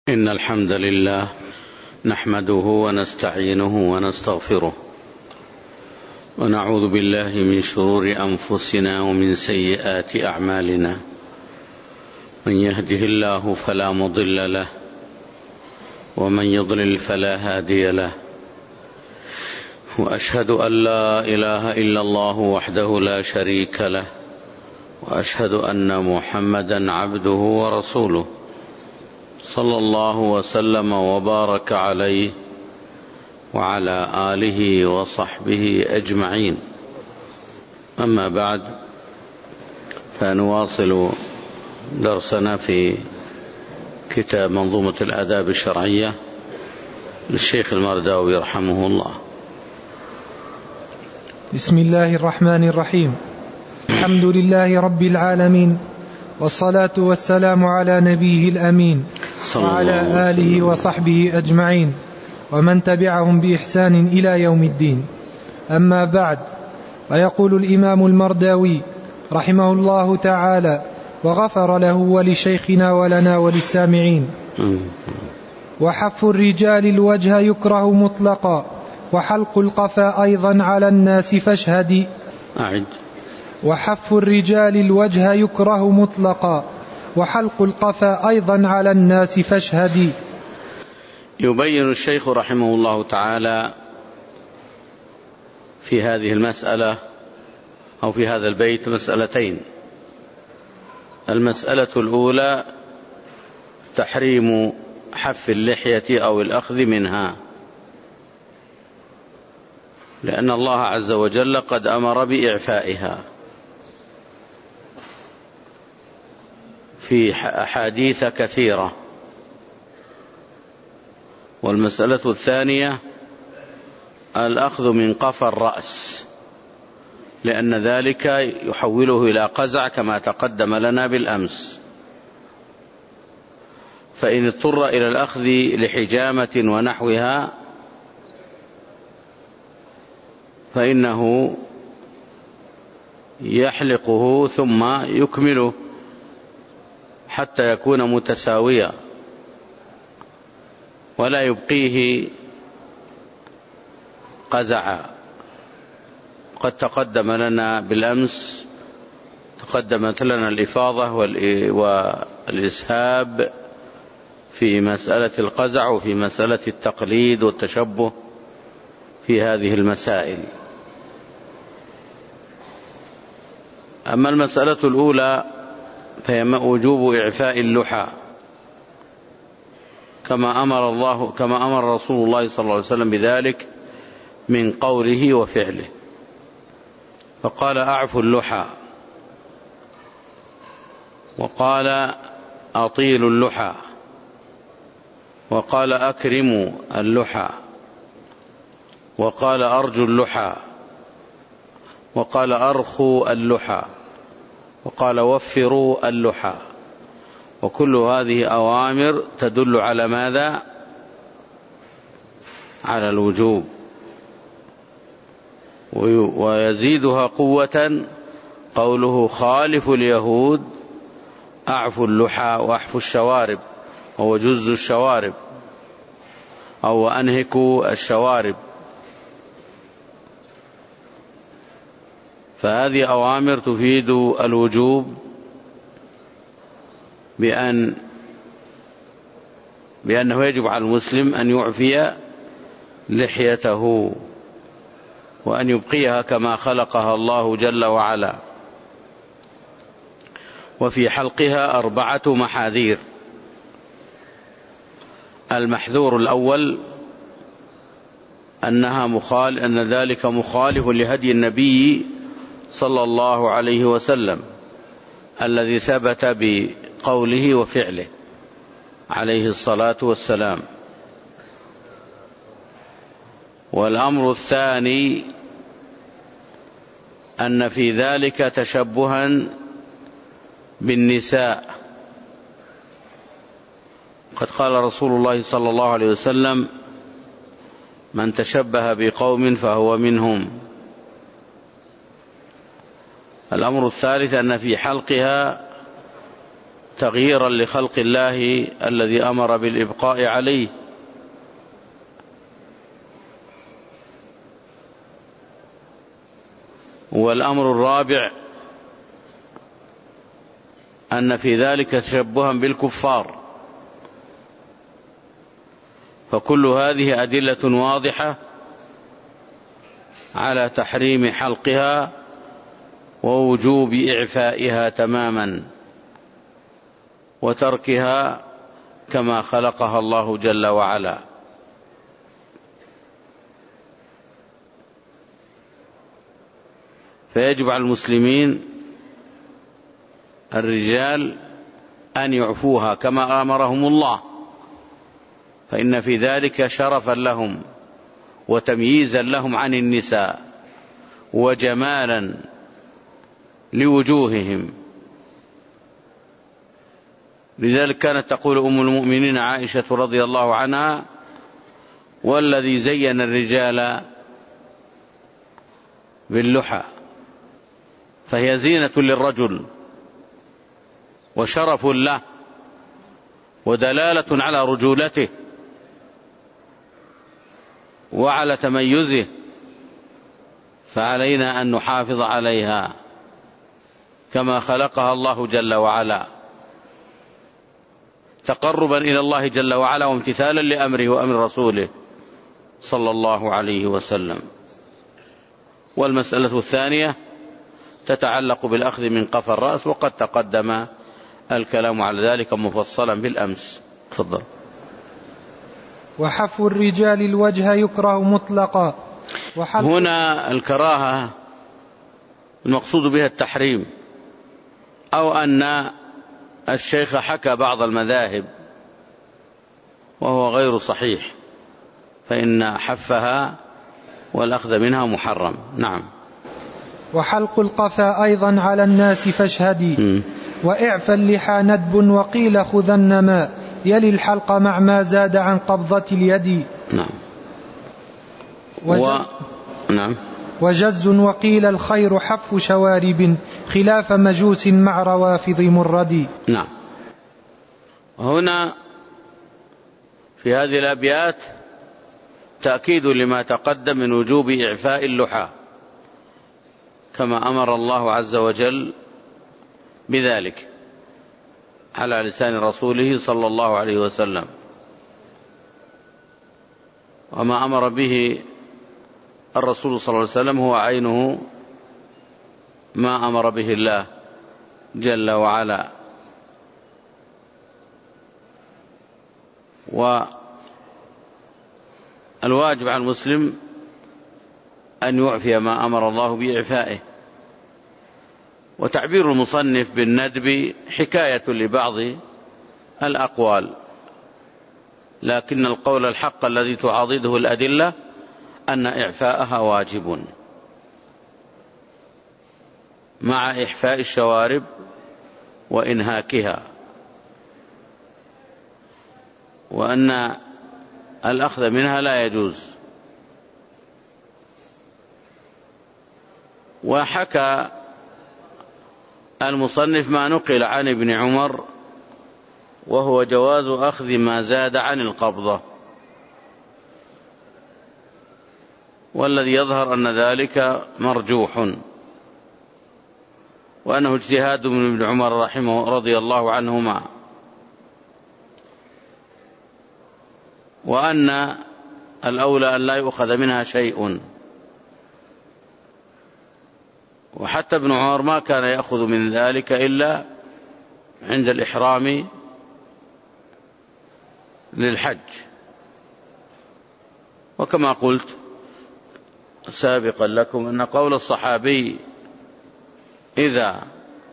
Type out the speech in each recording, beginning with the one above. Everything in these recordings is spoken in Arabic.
إن الحمد لله نحمده ونستعينه ونستغفره ونعوذ بالله من شرور أنفسنا ومن سيئات أعمالنا. من يهده الله فلا مضل له ومن يضلل فلا هادي له، وأشهد أن لا إله إلا الله وحده لا شريك له، وأشهد أن محمدا عبده ورسوله صلى الله وسلم وبارك عليه وعلى آله وصحبه أجمعين. أما بعد، فنواصل درسنا في كتاب منظومة الآداب الشرعية للشيخ المرداوي رحمه الله. بسم الله الرحمن الرحيم. الحمد لله رب العالمين، والصلاة والسلام على نبيه الأمين وعلى آله وصحبه أجمعين ومن تبعهم بإحسان إلى يوم الدين. أما بعد، فيقول الإمام المرداوي رحمه الله تعالى وغفر له ولشيخنا ولنا وللسامعين: وحف الرجال الوجه يكره مطلقا، وحلق القفا أيضا على الناس فاشهدي. وحف الرجال الوجه يكره مطلقا، وحلق القفا أيضا على الناس فاشهدي. يبين الشيخ رحمه الله تعالى في هذه المسألة أو في هذا البيت مسألتين. المسألة الأولى تحريم حف اللحية أو الأخذ منها، لأن الله عز وجل قد أمر بإعفائها في أحاديث كثيرة. والمسألة الثانية الأخذ من قفا الرأس، لأن ذلك يحوله إلى قزع كما تقدم لنا بالأمس. فإن اضطر إلى الأخذ لحجامة ونحوها فإنه يحلقه ثم يكمله حتى يكون متساويا، ولا يبقيه قزعا. قد تقدم لنا بالأمس، تقدمت لنا الإفاضة والإسهاب في مسألة القزع وفي مسألة التقليد والتشبه في هذه المسائل. أما المسألة الأولى فهي وجوب إعفاء اللحى كما أمر رسول الله صلى الله عليه وسلم بذلك من قوله وفعله، فقال: أعفوا اللحى، وقال: أطيلوا اللحى، وقال: أكرموا اللحى، وقال: أرجوا اللحى، وقال: أرخوا اللحى، وقال: وفروا اللحى. وكل هذه أوامر تدل على ماذا؟ على الوجوب. ويزيدها قوة قوله: خالفوا اليهود أعفوا اللحى وأحفوا الشوارب، وجزوا الشوارب، أو أنهكوا الشوارب. فهذه أوامر تفيد الوجوب بأنه يجب على المسلم أن يعفي لحيته وأن يبقيها كما خلقها الله جل وعلا. وفي حلقها 4 محاذير. المحذور الأول أن ذلك مخالف لهدي النبي صلى الله عليه وسلم الذي ثبت بقوله وفعله عليه الصلاة والسلام. والأمر الثاني أن في ذلك تشبها بالنساء. قد قال رسول الله صلى الله عليه وسلم: من تشبه بقوم فهو منهم. الأمر الثالث أن في حلقها تغييرا لخلق الله الذي أمر بالإبقاء عليه. والأمر الرابع أن في ذلك تشبها بالكفار، فكل هذه أدلة واضحة على تحريم حلقها ووجوب إعفائها تماما وتركها كما خلقها الله جل وعلا. فيجب على المسلمين الرجال أن يعفوها كما أمرهم الله، فإن في ذلك شرفا لهم وتمييزا لهم عن النساء وجمالا لوجوههم. لذلك كانت تقول أم المؤمنين عائشة رضي الله عنها: والذي زين الرجال باللحى، فهي زينة للرجل وشرف له ودلالة على رجولته وعلى تميزه، فعلينا أن نحافظ عليها كما خلقها الله جل وعلا، تقربا إلى الله جل وعلا وامتثالا لأمره وأمر رسوله صلى الله عليه وسلم. والمسألة الثانية تتعلق بالأخذ من قفا الرأس، وقد تقدم الكلام على ذلك مفصلا بالأمس. تفضل. وحف الرجال الوجه يكره مطلقا. هنا الكراهة المقصود بها التحريم، أو أن الشيخ حكى بعض المذاهب وهو غير صحيح، فإن حفها والأخذ منها محرم. نعم. وحلق القفا أيضا على الناس فاشهدي. وإعفى اللحى ندب وقيل خذن ما يلي الحلق مع ما زاد عن قبضة اليد. نعم. نعم. وجز وقيل الخير حف شوارب خلاف مجوس مع روافض مرد. نعم. هنا في هذه الأبيات تأكيد لما تقدم من وجوب إعفاء اللحى كما أمر الله عز وجل بذلك على لسان رسوله صلى الله عليه وسلم، وما أمر به الرسول صلى الله عليه وسلم هو عينه ما أمر به الله جل وعلا. والواجب على المسلم أن يعفي ما أمر الله بإعفائه. وتعبير المصنف بالندب حكاية لبعض الأقوال، لكن القول الحق الذي تعاضده الأدلة أن إعفاءها واجب مع إحفاء الشوارب وإنهاكها، وأن الأخذ منها لا يجوز. وحكى المصنف ما نقل عن ابن عمر وهو جواز أخذ ما زاد عن القبضة، والذي يظهر أن ذلك مرجوح، وأنه اجتهاد من ابن عمر رحمه رضي الله عنهما، وأن الأولى أن لا يؤخذ منها شيء. وحتى ابن عمر ما كان يأخذ من ذلك إلا عند الإحرام للحج. وكما قلت سابقا لكم أن قول الصحابي إذا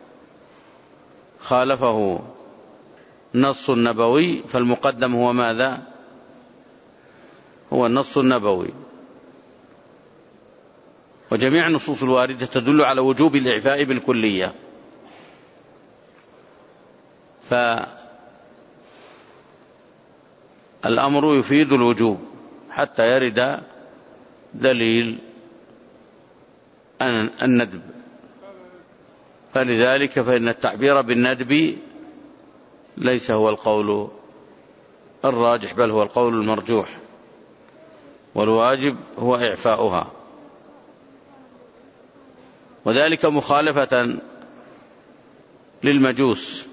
خالفه نص نبوي فالمقدم هو ماذا؟ هو النص النبوي. وجميع النصوص الواردة تدل على وجوب الإعفاء بالكلية، فالأمر يفيد الوجوب حتى يرد دليل الندب. فلذلك فإن التعبير بالندب ليس هو القول الراجح، بل هو القول المرجوح، والواجب هو إعفاؤها، وذلك مخالفة للمجوس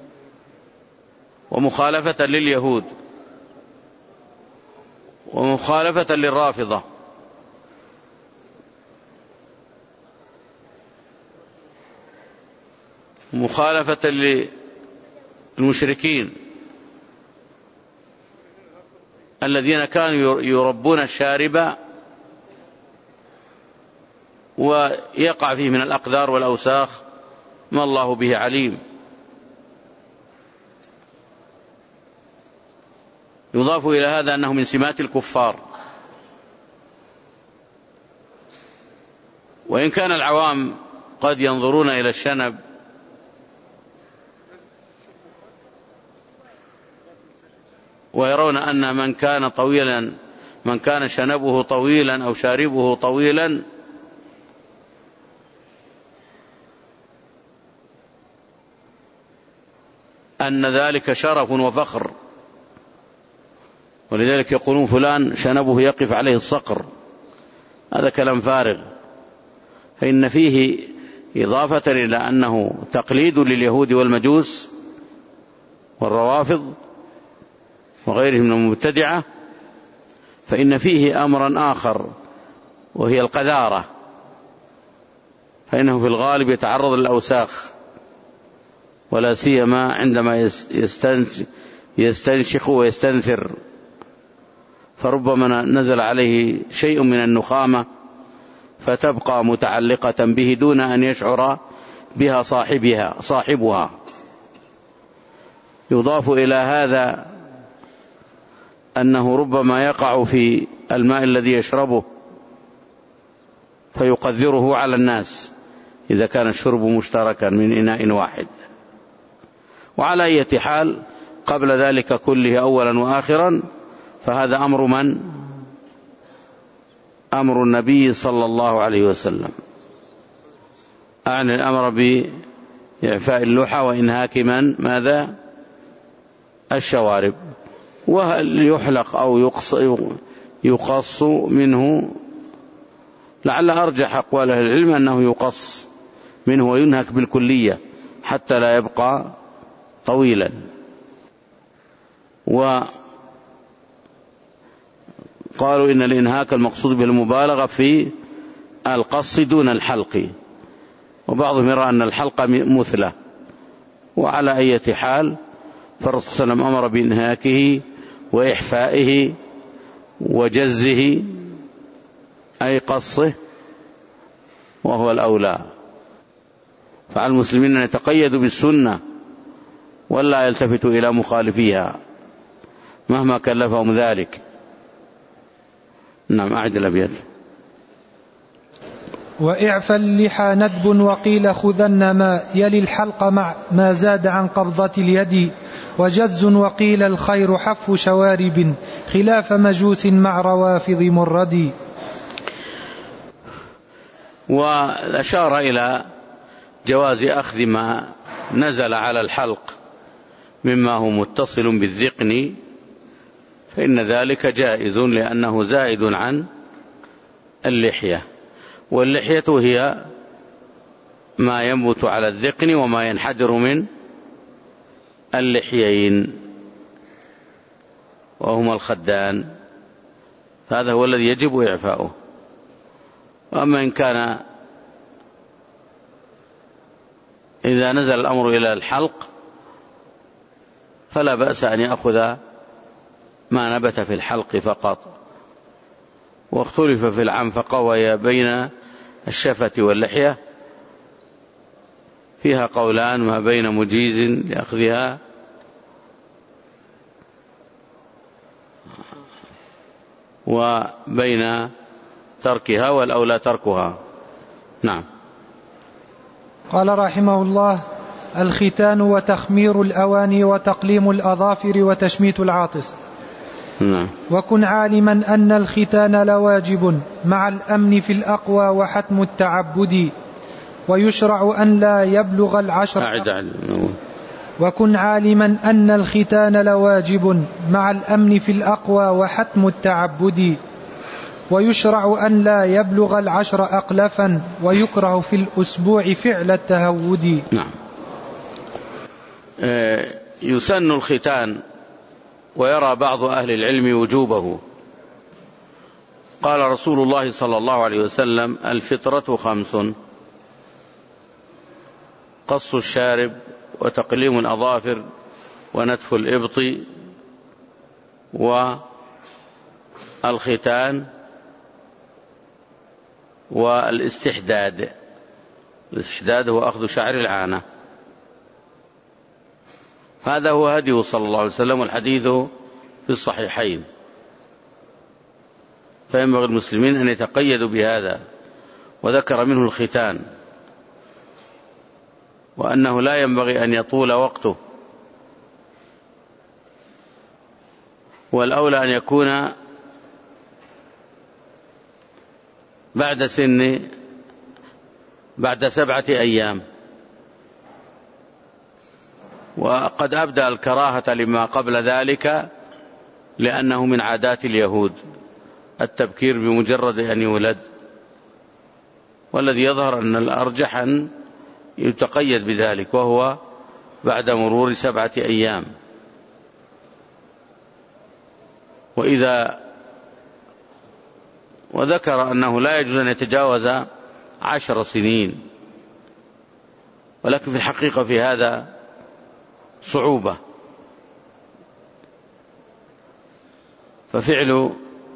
ومخالفة لليهود ومخالفة للرافضة ومخالفة للمشركين الذين كانوا يربون الشارب ويقع فيه من الأقدار والأوساخ ما الله به عليم. يضاف إلى هذا أنه من سمات الكفار، وإن كان العوام قد ينظرون إلى الشنب ويرون أن من كان شنبه طويلا أو شاربه طويلا أن ذلك شرف وفخر، ولذلك يقولون فلان شنبه يقف عليه الصقر. هذا كلام فارغ، فإن فيه إضافة إلى أنه تقليد لليهود والمجوس والروافض وغيرهم من المبتدعة، فإن فيه أمرا آخر وهي القذارة، فإنه في الغالب يتعرض للأوساخ، ولا سيما عندما يستنشق ويستنثر، فربما نزل عليه شيء من النخامة فتبقى متعلقة به دون أن يشعر بها صاحبها. يضاف إلى هذا أنه ربما يقع في الماء الذي يشربه فيقذره على الناس إذا كان الشرب مشتركا من إناء واحد. وعلى أي حال قبل ذلك كله أولا وآخرا فهذا أمر من؟ أمر النبي صلى الله عليه وسلم، أعني الأمر بإعفاء اللحى وإنهاك ماذا؟ الشوارب. وهل يحلق أو يقص منه؟ لعل أرجح أقوال أهل العلم أنه يقص منه وينهك بالكلية حتى لا يبقى طويلا. وقالوا إن الإنهاك المقصود بالمبالغة في القص دون الحلق، وبعضهم يرى أن الحلق مثلة. وعلى أي حال فالرسول صلى الله عليه وسلم أمر بإنهاكه وإحفائه وجزه أي قصه، وهو الأولى. فعلى المسلمين أن يتقيدوا بالسنة ولا يلتفتوا إلى مخالفيها مهما كلفهم ذلك. نعم، أعد الأبيات. وإعفى اللحى ندب وقيل خذن ما يلي الحلق مع ما زاد عن قبضة اليد، وجز وقيل الخير حف شوارب خلاف مجوس مع روافض مرد. وأشار إلى جواز أخذ ما نزل على الحلق مما هو متصل بالذقن، فإن ذلك جائز لأنه زائد عن اللحية، واللحية هي ما ينبت على الذقن وما ينحدر من اللحيين وهما الخدان، فهذا هو الذي يجب إعفاؤه. وأما إن كان إذا نزل الأمر إلى الحلق فلا بأس أن يأخذ ما نبت في الحلق فقط. واختلف في العنفقة وهي بين الشفة واللحية، فيها قولان ما بين مجيز لأخذها وبين تركها، والأولى تركها. نعم. قال رحمه الله: الختان وتخمير الأواني وتقليم الأظافر وتشميت العاطس. نعم. وكن عالما أن الختان لواجب مع الأمن في الأقوى وحتم التعبد، ويشرع أن لا يبلغ العشر. وكن عالما أن الختان لواجب مع الأمن في الأقوى وحتم التعبد، ويشرع أن لا يبلغ 10 أقلفا، ويكره في الأسبوع فعل التهود. نعم. يسن الختان، ويرى بعض أهل العلم وجوبه. قال رسول الله صلى الله عليه وسلم: الفطرة 5: قص الشارب، وتقليم الأظافر، ونتف الإبط، والختان، والاستحداد. الاستحداد هو أخذ شعر العانة. هذا هو هديه صلى الله عليه وسلم، والحديث في الصحيحين، فينبغي المسلمين أن يتقيدوا بهذا. وذكر منه الختان، وأنه لا ينبغي أن يطول وقته، والأولى أن يكون بعد 7 أيام. وقد أبدأ الكراهة لما قبل ذلك، لأنه من عادات اليهود التبكير بمجرد أن يولد، والذي يظهر أن الأرجح أن يتقيد بذلك، وهو بعد مرور 7 أيام. وذكر أنه لا يجوز أن يتجاوز 10 سنين، ولكن في الحقيقة في هذا صعوبة، ففعل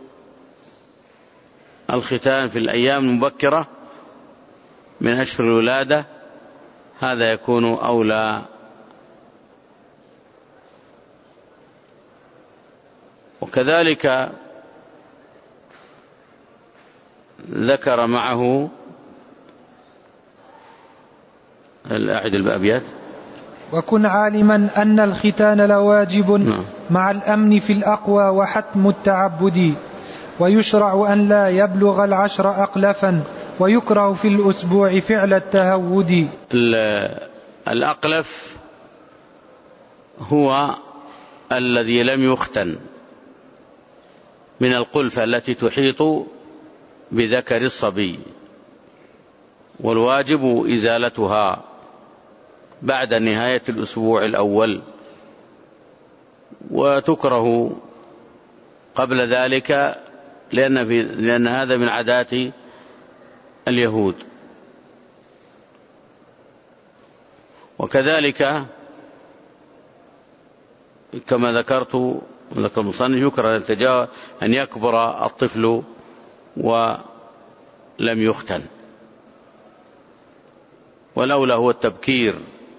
الختان في الأيام المبكرة من أشهر الولادة هذا يكون أولى. وكذلك ذكر معه الأعد الأبيات: وكن عالما أن الختان لواجب مع الأمن في الأقوى وحتم التعبد، ويشرع أن لا يبلغ 10 أقلفا، ويكره في الأسبوع فعل التهود. الأقلف هو الذي لم يختن، من القلفة التي تحيط بذكر الصبي، والواجب إزالتها بعد نهاية الأسبوع الأول، وتكره قبل ذلك لأن هذا من عادات اليهود. وكذلك كما ذكر المصنف يكره أن يكبر الطفل ولم يختن، والأولى هو التبكير،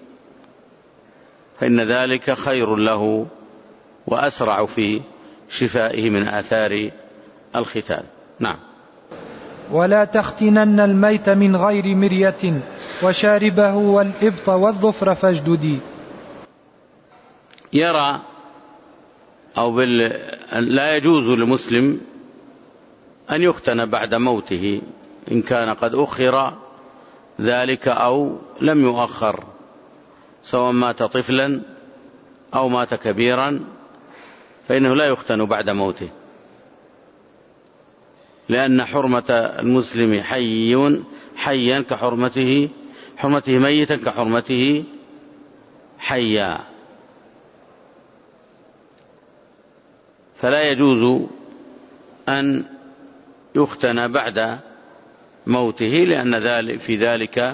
فإن ذلك خير له وأسرع في شفائه من آثار الختان. نعم. ولا تختنن الميت من غير مرية، وشاربه والإبط والظفر فاجددي. يرى لا يجوز للمسلم أن يختن بعد موته، إن كان قد أخر ذلك أو لم يؤخر، سواء مات طفلا أو مات كبيرا، فإنه لا يختن بعد موته، لأن حرمة المسلم حيا كحرمته ميتا كحرمته حيا، فلا يجوز أن يختن بعد موته، لأن في ذلك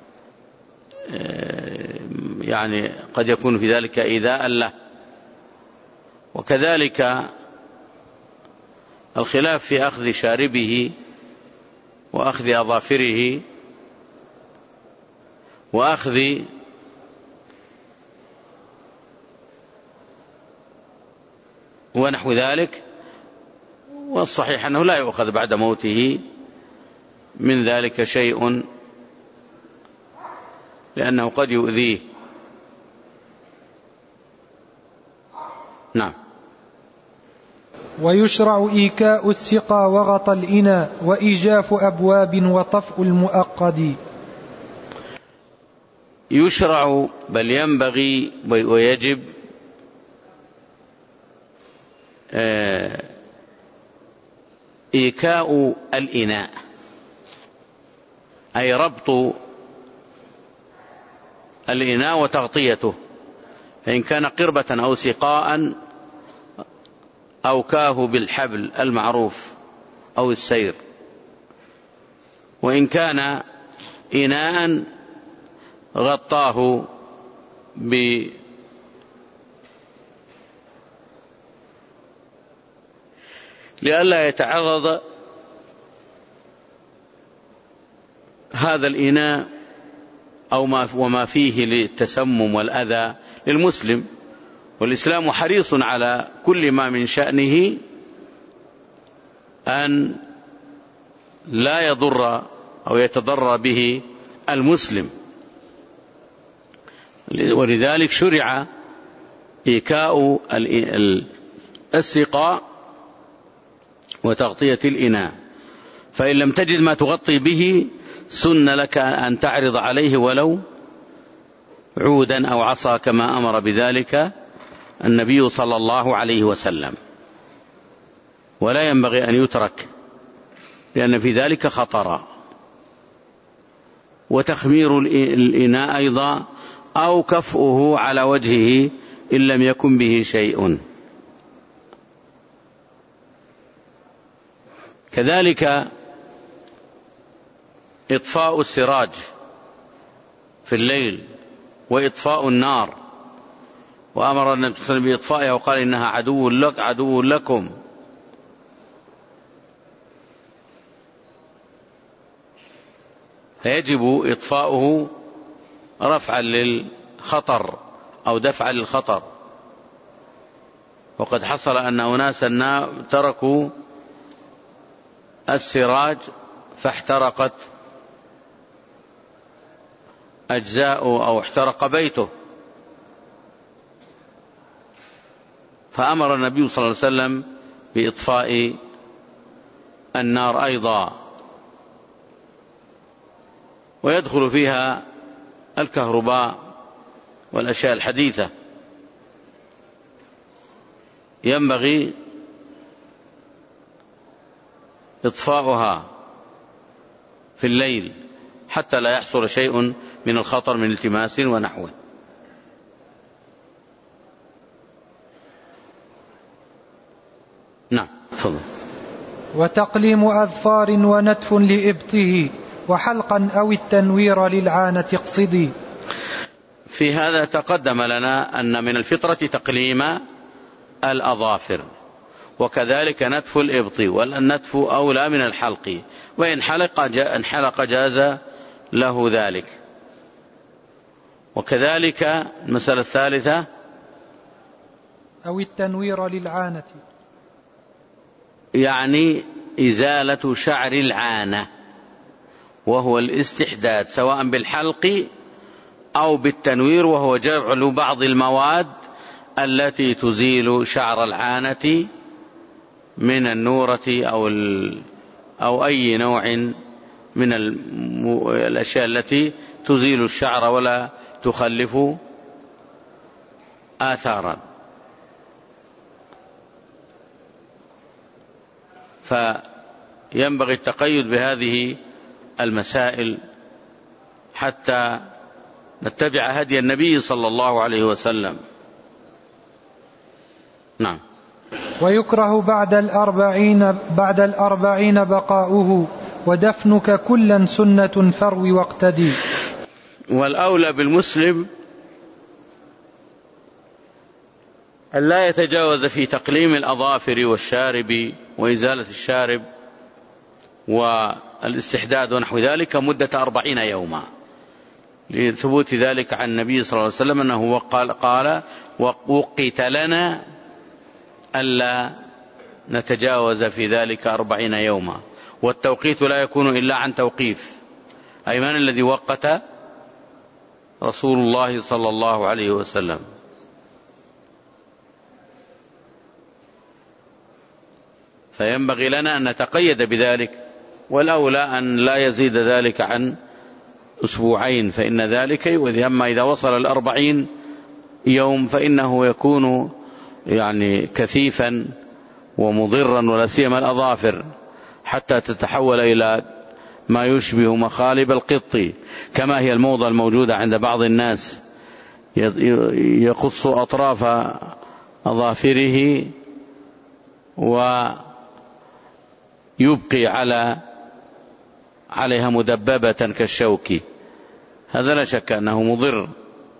يعني قد يكون في ذلك إيذاء له. وكذلك الخلاف في أخذ شاربه وأخذ أظافره وأخذ ونحو ذلك، والصحيح أنه لا يؤخذ بعد موته من ذلك شيء، لأنه قد يؤذيه. نعم. ويشرع إيكاء السقى وغط الإناء، وإيجاف أبواب، وطفء المؤقد. يشرع بل ينبغي ويجب إيكاء الإناء، أي ربط الإناء وتغطيته، فإن كان قربة أو سقاء أوكاه بالحبل المعروف أو السير، وإن كان إناء غطاه لئلا يتعرض هذا الإناء وما فيه للتسمم والأذى للمسلم. والإسلام حريص على كل ما من شأنه أن لا يضر أو يتضرر به المسلم، ولذلك شرع إيكاء السقاء وتغطية الإناء. فإن لم تجد ما تغطي به سن لك أن تعرض عليه ولو عودا أو عصا، كما أمر بذلك النبي صلى الله عليه وسلم، ولا ينبغي أن يترك لأن في ذلك خطرا. وتخمير الإناء أيضا أو كفؤه على وجهه إن لم يكن به شيء. كذلك إطفاء السراج في الليل وإطفاء النار، وأمر النبي صلى الله عليه وسلم بإطفائها وقال إنها عدو لكم. فيجب إطفاؤه رفعا للخطر أو دفعا للخطر. وقد حصل أن أناسا تركوا السراج فاحترقت أجزاؤه أو احترق بيته، فأمر النبي صلى الله عليه وسلم بإطفاء النار أيضا. ويدخل فيها الكهرباء والأشياء الحديثة، ينبغي إطفاؤها في الليل حتى لا يحصل شيء من الخطر من التماس ونحوه. نعم، تفضل. وتقليم أظفار ونتف لإبطه وحلقا أو التنوير للعانة اقصدي. في هذا تقدم لنا أن من الفطرة تقليم الأظافر، وكذلك نتف الإبط، والنتف أولى من الحلق، وإن حلق جاز له ذلك. وكذلك المسألة الثالثة أو التنوير للعانة، يعني إزالة شعر العانة وهو الاستحداد، سواء بالحلق أو بالتنوير، وهو جعل بعض المواد التي تزيل شعر العانة من النورة أو أي نوع من الأشياء التي تزيل الشعر ولا تخلف آثارا. فينبغي التقيد بهذه المسائل حتى نتبع هدي النبي صلى الله عليه وسلم. نعم. ويكره بعد الأربعين بقاؤه، ودفنك كلا سنة فروي واقتدي. والأولى بالمسلم أن لا يتجاوز في تقليم الأظافر والشارب وإزالة الشارب والاستحداد ونحو ذلك مدة 40 يوما، لثبوت ذلك عن النبي صلى الله عليه وسلم أنه قال وقت لنا ألا نتجاوز في ذلك 40 يوما. والتوقيت لا يكون إلا عن توقيف، أي من الذي وقت؟ رسول الله صلى الله عليه وسلم. فينبغي لنا أن نتقيد بذلك، والأولى أن لا يزيد ذلك عن أسبوعين فإن ذلك يؤذي، أما إذا وصل 40 يوم فإنه يكون يعني كثيفا ومضرا، ولا سيما الأظافر حتى تتحول إلى ما يشبه مخالب القط، كما هي الموضة الموجودة عند بعض الناس، يقص أطراف أظافره ويبقي عليها مدببة كالشوك. هذا لا شك أنه مضر.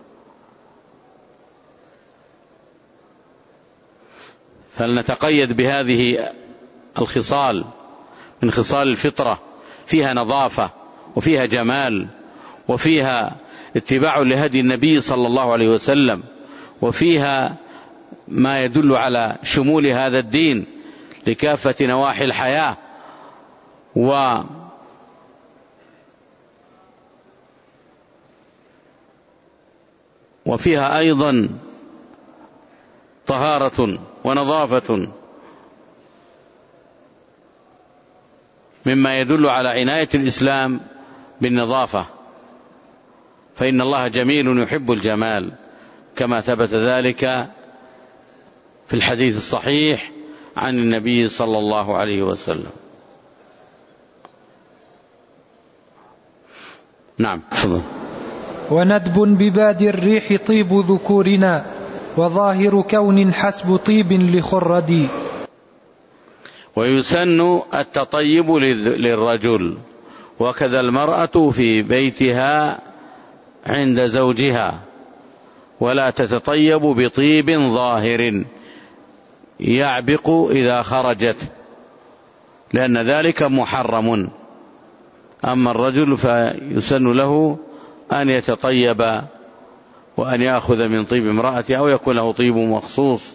فلنتقيد بهذه الخصال من خصال الفطرة، فيها نظافة وفيها جمال وفيها اتباع لهدي النبي صلى الله عليه وسلم، وفيها ما يدل على شمول هذا الدين لكافة نواحي الحياة، وفيها أيضا طهارة ونظافة، مما يدل على عناية الإسلام بالنظافة، فإن الله جميل يحب الجمال، كما ثبت ذلك في الحديث الصحيح عن النبي صلى الله عليه وسلم. نعم. وندب بباد الريح طيب ذكورنا، وظاهر كون حسب طيب لخردي. ويسن التطيب للرجل، وكذا المرأة في بيتها عند زوجها، ولا تتطيب بطيب ظاهر يعبق إذا خرجت، لأن ذلك محرم. أما الرجل فيسن له أن يتطيب وأن يأخذ من طيب امرأته، أو يكون له طيب مخصوص،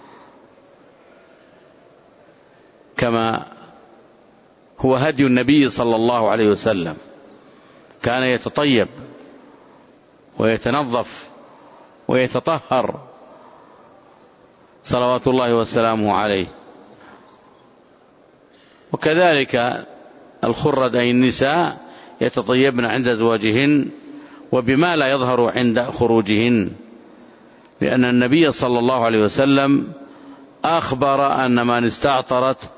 كما هو هدي النبي صلى الله عليه وسلم، كان يتطيب ويتنظف ويتطهر صلوات الله وسلامه عليه. وكذلك الخرد أي النساء يتطيبن عند أزواجهن وبما لا يظهر عند خروجهن، لأن النبي صلى الله عليه وسلم أخبر أن من استعطرت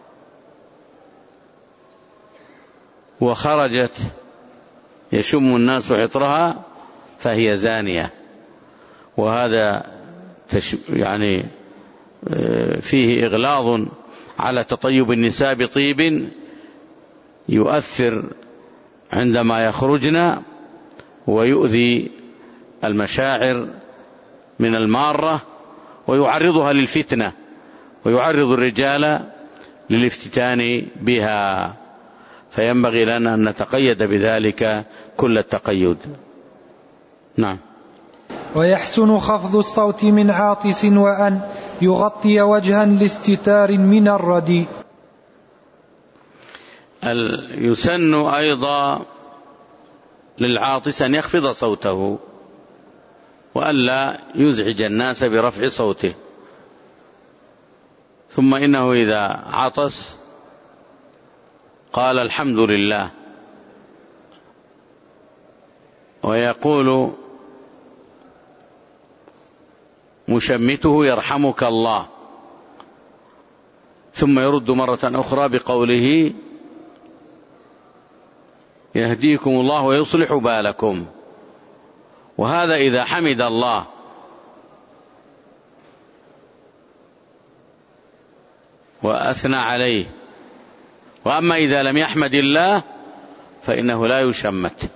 وخرجت يشم الناس عطرها فهي زانية، وهذا يعني فيه إغلاظ على تطيب النساء بطيب يؤثر عندما يخرجن ويؤذي المشاعر من المارة، ويعرضها للفتنة، ويعرض الرجال للافتتان بها، فينبغي لنا أن نتقيد بذلك كل التقيد. نعم. ويحسن خفض الصوت من عاطس، وأن يغطي وجها لاستتار من الردي. يسن أيضا للعاطس أن يخفض صوته وألا يزعج الناس برفع صوته، ثم إنه إذا عطس قال الحمد لله، ويقول مشمته يرحمك الله، ثم يرد مرة أخرى بقوله يهديكم الله ويصلح بالكم. وهذا إذا حمد الله، وأثنى عليه. وأما إذا لم يحمد الله فإنه لا يشمت،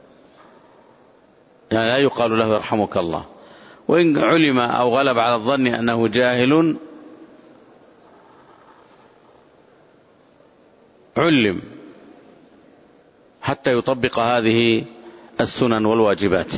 يعني لا يقال له يرحمك الله. وإن علم أو غلب على الظن أنه جاهل علم حتى يطبق هذه السنن والواجبات.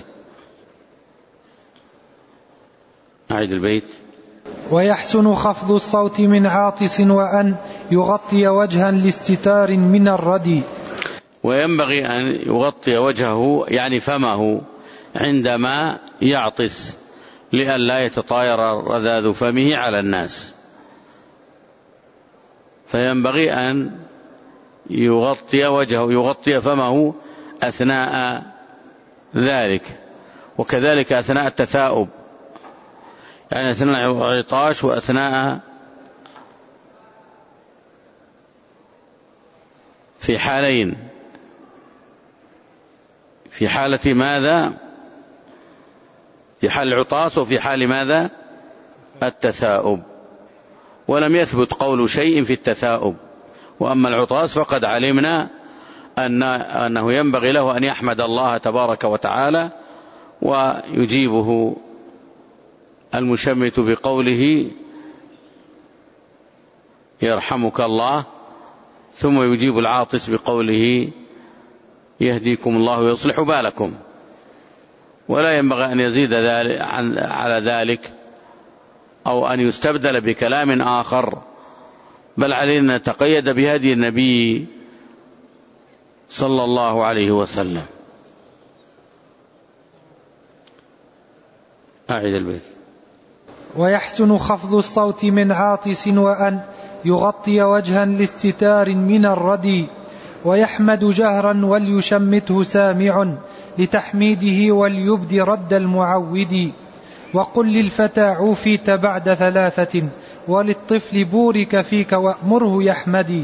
أعيد البيت. ويحسن خفض الصوت من عاطس، وأن يغطي وجها لاستتار من الردي. وينبغي أن يغطي وجهه يعني فمه عندما يعطس، لئلا يتطاير رذاذ فمه على الناس، فينبغي أن يغطي وجهه، يغطي فمه أثناء ذلك، وكذلك أثناء التثاؤب، يعني أثناء العطاش وأثناء في حالين، في حالة ماذا؟ في حال العطاس وفي حال ماذا؟ التثاؤب. ولم يثبت قول شيء في التثاؤب، وأما العطاس فقد علمنا أنه ينبغي له أن يحمد الله تبارك وتعالى، ويجيبه المشمت بقوله يرحمك الله، ثم يجيب العاطس بقوله يهديكم الله ويصلح بالكم. ولا ينبغي أن يزيد على ذلك أو أن يستبدل بكلام آخر، بل علينا أن نتقيد بهدي النبي صلى الله عليه وسلم. أعيد البيت. ويحسن خفض الصوت من عاطس وأن يغطي وجها لاستتار من الردي، ويحمد جهرا وليشمته سامع لتحميده وليبد رد المعود. وقل للفتى عوفيت بعد 3 وللطفل بورك فيك وأمره يحمدي.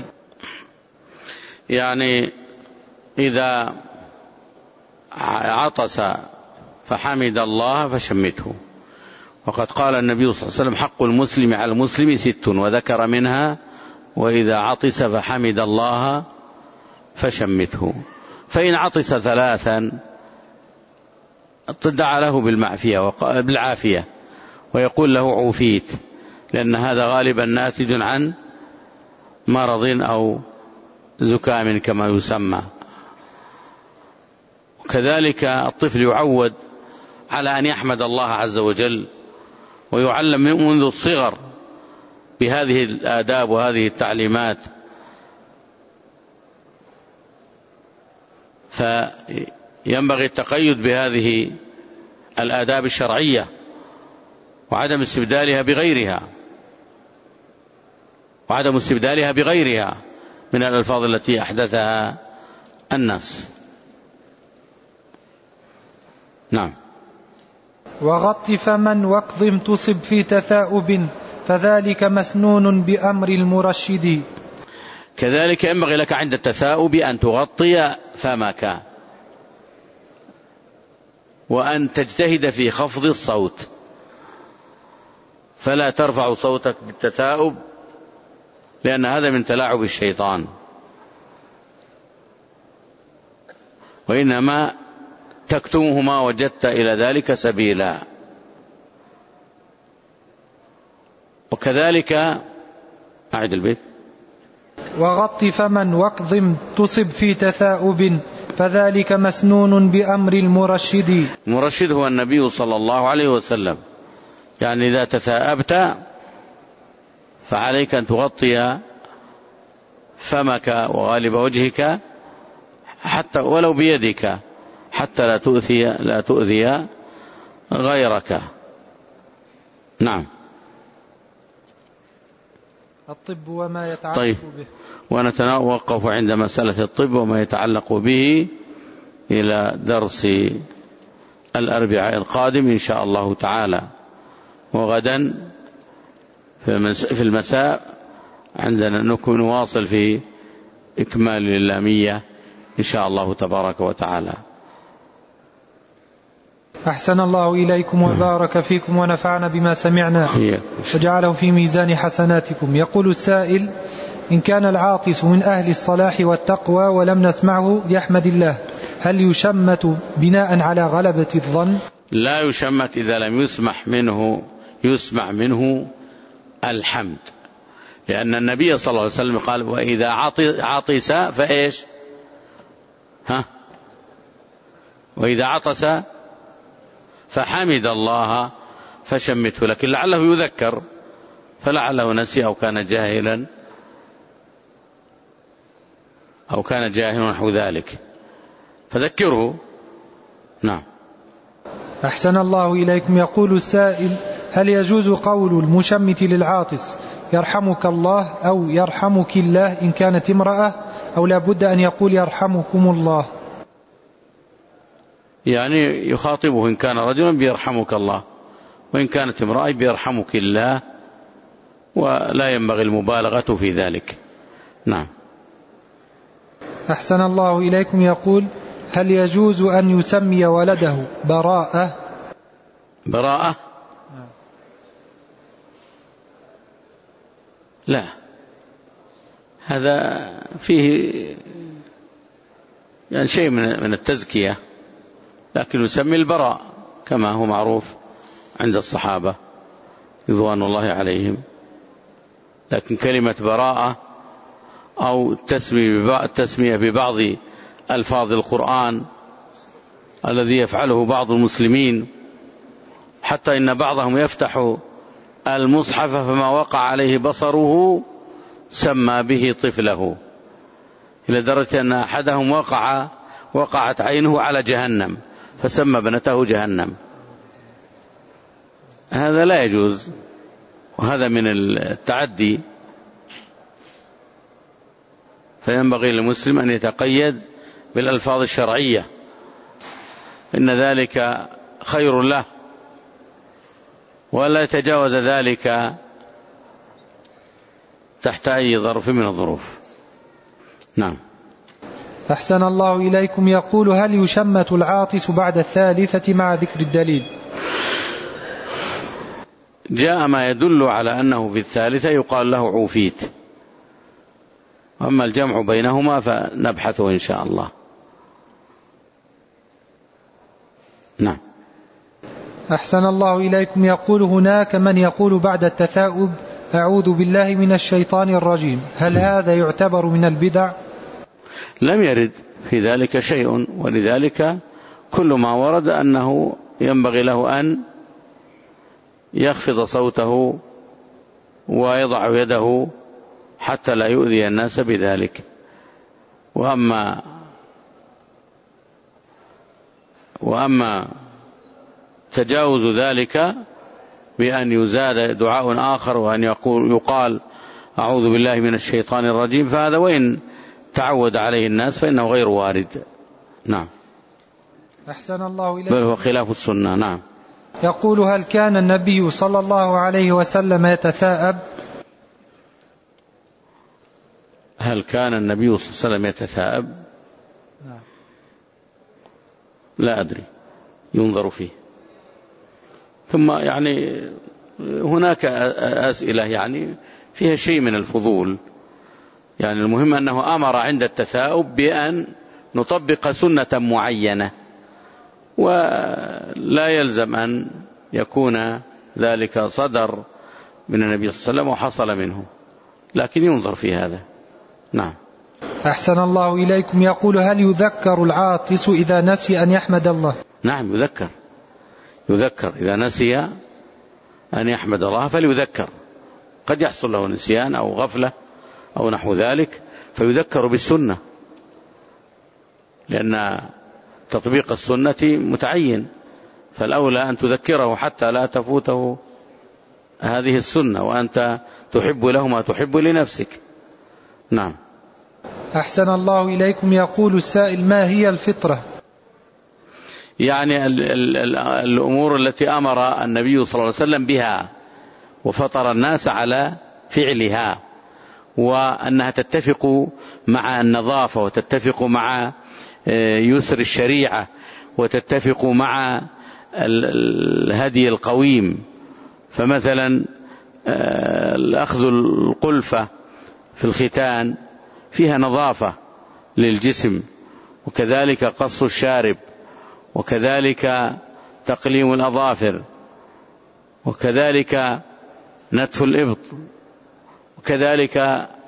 يعني إذا عطس فحمد الله فشمته. وقد قال النبي صلى الله عليه وسلم حق المسلم على المسلم 6، وذكر منها وإذا عطس فحمد الله فشمته. فإن عطس 3 دعا له بالعافية ويقول له عوفيت، لأن هذا غالبا ناتج عن مرض أو زكام كما يسمى. وكذلك الطفل يعود على أن يحمد الله عز وجل، ويعلم منذ الصغر بهذه الآداب وهذه التعليمات، فينبغي التقيد بهذه الآداب الشرعية وعدم استبدالها بغيرها من الألفاظ التي أحدثها الناس. نعم. وغط فما واكظم تصب في تثاؤب فذلك مسنون بأمر المرشد. كذلك ينبغي لك عند التثاؤب أن تغطي فمك، وأن تجتهد في خفض الصوت، فلا ترفع صوتك بالتثاؤب، لأن هذا من تلاعب الشيطان، وإنما تكتمه ما وجدت إلى ذلك سبيلا. وكذلك أعد البيت. وغط فما واكظم تصب في تثاؤب فذلك مسنون بأمر المرشد. المرشد هو النبي صلى الله عليه وسلم. يعني إذا تثاءبت فعليك أن تغطي فمك وغالب وجهك حتى ولو بيدك، حتى لا تؤذي غيرك. نعم. الطب وما يتعلق به. ونتوقف عند مسألة الطب وما يتعلق به إلى درس الأربعاء القادم إن شاء الله تعالى. وغدا في المساء عندنا نواصل في إكمال اللامية إن شاء الله تبارك وتعالى. أحسن الله إليكم وبارك فيكم ونفعنا بما سمعنا وجعله في ميزان حسناتكم. يقول السائل: إن كان العاطس من أهل الصلاح والتقوى ولم نسمعه يحمد الله، هل يشمت بناء على غلبة الظن؟ لا يشمت إذا لم يسمع منه الحمد، لأن النبي صلى الله عليه وسلم قال: وإذا عطس فإيش؟ وإذا عطس فحمد الله فشمته. لكن لعله يذكر، فلعله نسي أو كان جاهلا نحو ذلك، فذكره. نعم. أحسن الله إليكم. يقول السائل: هل يجوز قول المشمت للعاطس يرحمك الله أو يرحمك الله إن كانت امرأة، أو لا بد أن يقول يرحمكم الله؟ يعني يخاطبه إن كان رجلا بيرحمك الله، وإن كانت امرأة بيرحمك الله، ولا ينبغي المبالغة في ذلك. نعم. أحسن الله إليكم. يقول: هل يجوز أن يسمي ولده براءة؟ براءة؟ لا، هذا فيه يعني شيء من التزكية، لكن يسمي البراء كما هو معروف عند الصحابة رضوان الله عليهم. لكن كلمة براءة أو التسمية ببعض ألفاظ القرآن الذي يفعله بعض المسلمين، حتى إن بعضهم يفتح المصحف فما وقع عليه بصره سمى به طفله، إلى درجة أن أحدهم وقعت عينه على جهنم فسمى ابنته جهنم. هذا لا يجوز، وهذا من التعدي. فينبغي للمسلم أن يتقيد بالألفاظ الشرعية، إن ذلك خير له، ولا يتجاوز ذلك تحت أي ظرف من الظروف. نعم. أحسن الله إليكم. يقول: هل يشمت العاطس بعد الثالثة مع ذكر الدليل؟ جاء ما يدل على أنه في الثالثة يقال له عوفيت، أما الجمع بينهما فنبحثه إن شاء الله. نعم. أحسن الله إليكم. يقول: هناك من يقول بعد التثاؤب: أعوذ بالله من الشيطان الرجيم، هل هذا يعتبر من البدع؟ لم يرد في ذلك شيء، ولذلك كل ما ورد أنه ينبغي له أن يخفض صوته ويضع يده حتى لا يؤذي الناس بذلك. وأما تجاوز ذلك بأن يزاد دعاء آخر وأن يقال أعوذ بالله من الشيطان الرجيم، فهذا وإن تعود عليه الناس فإنه غير وارد. نعم. أحسن الله إليك. بل هو خلاف السنة. نعم. يقول: هل كان النبي صلى الله عليه وسلم يتثاءب؟ هل كان النبي صلى الله عليه وسلم يتثاءب؟ نعم. لا أدري، ينظر فيه. ثم يعني هناك أسئلة يعني فيها شيء من الفضول، يعني المهم أنه أمر عند التثاؤب بأن نطبق سنة معينة، ولا يلزم أن يكون ذلك صدر من النبي صلى الله عليه وسلم وحصل منه، لكن ينظر في هذا. نعم. أحسن الله إليكم. يقول: هل يذكر العاطس إذا نسي أن يحمد الله؟ نعم، يذكر إذا نسي أن يحمد الله فليذكر، قد يحصل له نسيان أو غفلة أو نحو ذلك، فيذكر بالسنة، لأن تطبيق السنة متعين، فالأولى أن تذكره حتى لا تفوته هذه السنة، وأنت تحب له ما تحب لنفسك. نعم. أحسن الله إليكم. يقول السائل: ما هي الفطرة؟ يعني الأمور التي أمر النبي صلى الله عليه وسلم بها وفطر الناس على فعلها، وأنها تتفق مع النظافة، وتتفق مع يسر الشريعة، وتتفق مع الهدي القويم. فمثلا أخذ القلفة في الختان فيها نظافة للجسم، وكذلك قص الشارب، وكذلك تقليم الأظافر، وكذلك نتف الإبط، وكذلك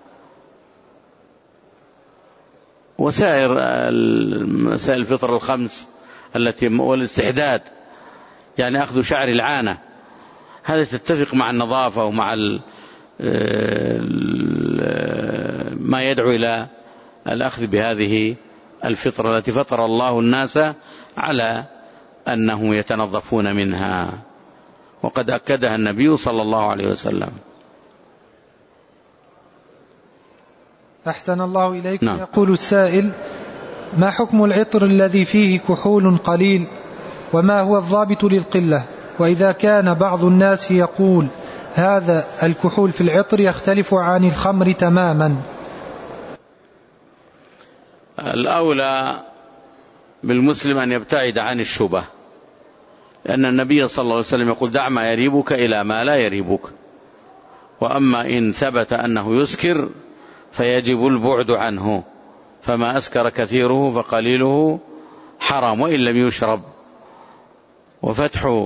وسائر الفطر الخمس التي والستحداد، يعني أخذ شعر العانة، هذا تتفق مع النظافة ومع ما يدعو إلى الأخذ بهذه الفطرة التي فطر الله الناس على أنهم يتنظفون منها، وقد أكدها النبي صلى الله عليه وسلم. أحسن الله إليكم. نعم. يقول السائل: ما حكم العطر الذي فيه كحول قليل، وما هو الضابط للقلة؟ وإذا كان بعض الناس يقول هذا الكحول في العطر يختلف عن الخمر تماما. الأولى بالمسلم أن يبتعد عن الشبه، لأن النبي صلى الله عليه وسلم يقول دع ما يريبك إلى ما لا يريبك. وأما إن ثبت أنه يسكر فيجب البعد عنه، فما أسكر كثيره فقليله حرام وإن لم يشرب. وفتح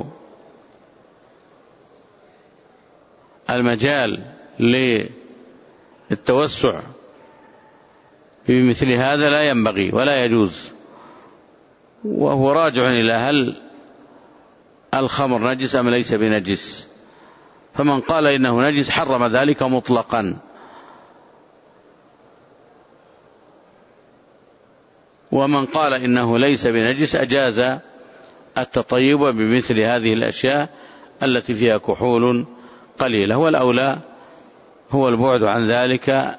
المجال للتوسع بمثل هذا لا ينبغي ولا يجوز، وهو راجع إلى هل الخمر نجس أم ليس بنجس. فمن قال إنه نجس حرم ذلك مطلقا، ومن قال إنه ليس بنجس أجاز التطيب بمثل هذه الأشياء التي فيها كحول قليلة. والأولى هو البعد عن ذلك،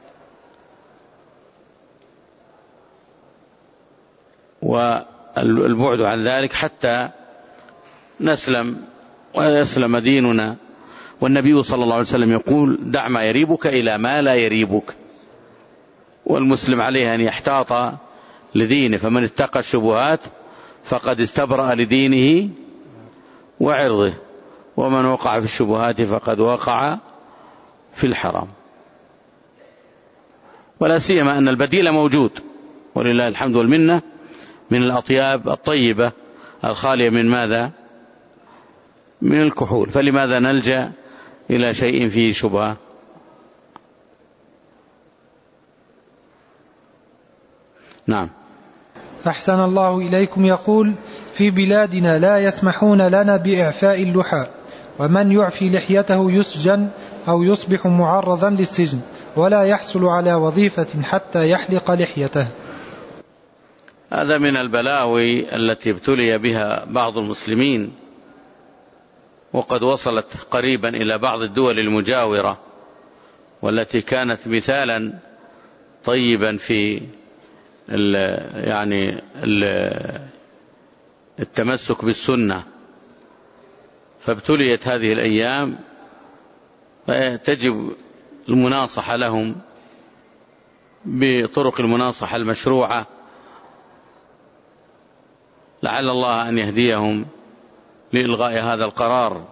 والبعد عن ذلك حتى نسلم ويسلم ديننا. والنبي صلى الله عليه وسلم يقول دع ما يريبك إلى ما لا يريبك، والمسلم عليه أن يحتاط لدينه، فمن اتقى الشبهات فقد استبرأ لدينه وعرضه، ومن وقع في الشبهات فقد وقع في الحرام. ولا سيما أن البديل موجود ولله الحمد والمنة من الأطياب الطيبة الخالية من ماذا؟ من الكحول، فلماذا نلجأ إلى شيء فيه شبهة؟ نعم. أحسن الله إليكم. يقول في بلادنا لا يسمحون لنا بإعفاء اللحى، ومن يعفي لحيته يسجن أو يصبح معرضا للسجن، ولا يحصل على وظيفة حتى يحلق لحيته. هذا من البلاوي التي ابتلي بها بعض المسلمين، وقد وصلت قريبا إلى بعض الدول المجاورة، والتي كانت مثالا طيبا في التمسك بالسنة، فابتليت هذه الأيام، فتجب المناصحة لهم بطرق المناصحة المشروعة، لعل الله أن يهديهم لإلغاء هذا القرار،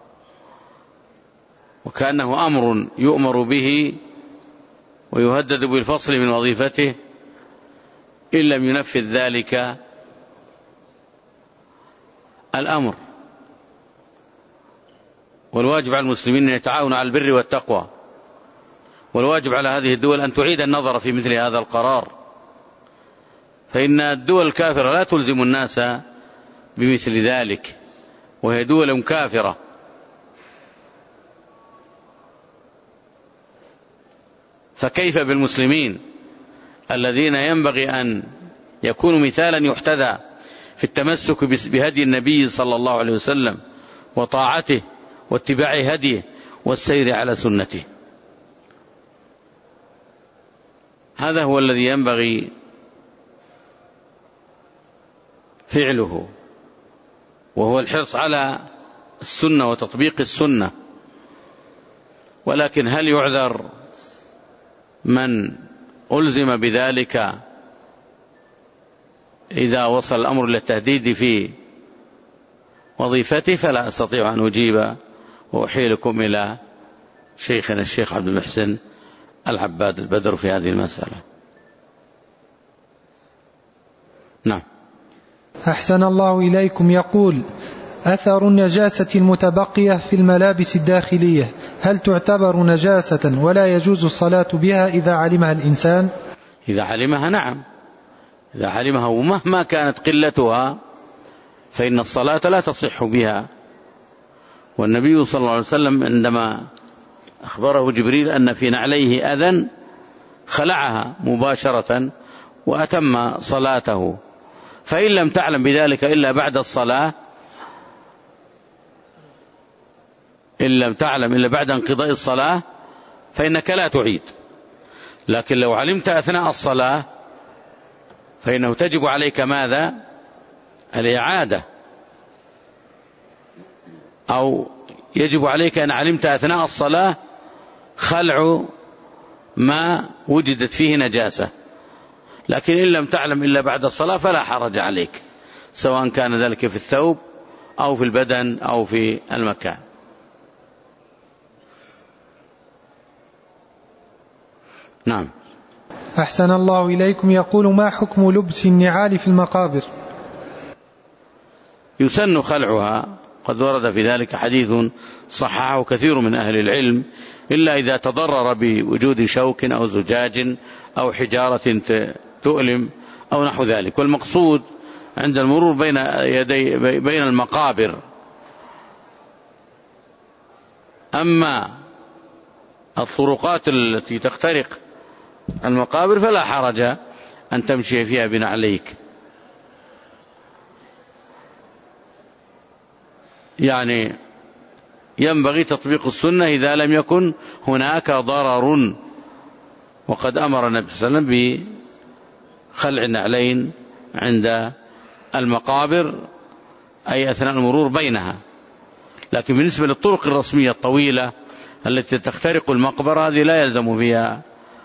وكأنه أمر يؤمر به ويهدد بالفصل من وظيفته إن لم ينفذ ذلك الأمر. والواجب على المسلمين أن يتعاونوا على البر والتقوى، والواجب على هذه الدول أن تعيد النظر في مثل هذا القرار، فإن الدول الكافرة لا تلزم الناس بمثل ذلك، وهي دول كافرة. فكيف بالمسلمين الذين ينبغي أن يكونوا مثالا يحتذى في التمسك بهدي النبي صلى الله عليه وسلم وطاعته واتباع هديه والسير على سنته. هذا هو الذي ينبغي فعله، وهو الحرص على السنة وتطبيق السنة. ولكن هل يعذر من ألزم بذلك إذا وصل الأمر للتهديد في وظيفته؟ فلا أستطيع أن أجيب، وأحيلكم إلى شيخنا الشيخ عبد المحسن العباد البدر في هذه المسألة. نعم. أحسن الله إليكم. يقول أثر النجاسة المتبقية في الملابس الداخلية هل تعتبر نجاسة ولا يجوز الصلاة بها إذا علمها الإنسان؟ إذا علمها نعم، إذا علمها ومهما كانت قلتها فإن الصلاة لا تصح بها. والنبي صلى الله عليه وسلم عندما أخبره جبريل أن في نعليه أذى خلعها مباشرة وأتم صلاته، فإن لم تعلم بذلك إلا بعد الصلاة، إن لم تعلم إلا بعد انقضاء الصلاة فإنك لا تعيد. لكن لو علمت أثناء الصلاة فإنه تجب عليك ماذا؟ الإعادة، أو يجب عليك أن علمت أثناء الصلاة خلع ما وجدت فيه نجاسة، لكن إن لم تعلم إلا بعد الصلاة فلا حرج عليك، سواء كان ذلك في الثوب أو في البدن أو في المكان. نعم. أحسن الله إليكم. يقول: ما حكم لبس النعال في المقابر؟ يسن خلعها، قد ورد في ذلك حديث صححه كثير من أهل العلم، إلا إذا تضرر بوجود شوك أو زجاج أو حجارة تؤلم أو نحو ذلك. والمقصود عند المرور بين المقابر. أما الطرقات التي تخترق المقابر فلا حرج أن تمشي فيها بنعليك، يعني ينبغي تطبيق السنة إذا لم يكن هناك ضرر، وقد أمر النبي صلى الله عليه وسلم بخلع النعلين عند المقابر، أي أثناء المرور بينها. لكن بالنسبة للطرق الرسمية الطويلة التي تخترق المقبرة هذه لا يلزم فيها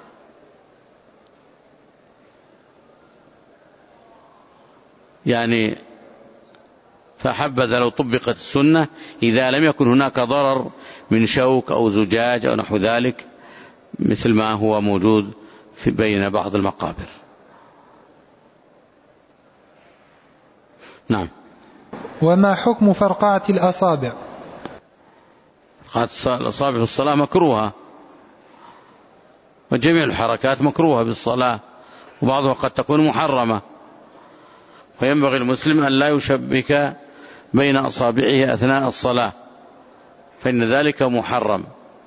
يعني، فحبذا لو طبقت السنة إذا لم يكن هناك ضرر من شوك أو زجاج أو نحو ذلك، مثل ما هو موجود في بين بعض المقابر. نعم. وما حكم فرقعة الأصابع؟ فرقعة الأصابع في الصلاة مكروهة، وجميع الحركات مكروهة بالصلاة، وبعضها قد تكون محرمة، فينبغي المسلم أن لا يشبك بين أصابعه أثناء الصلاة، فإن ذلك محرم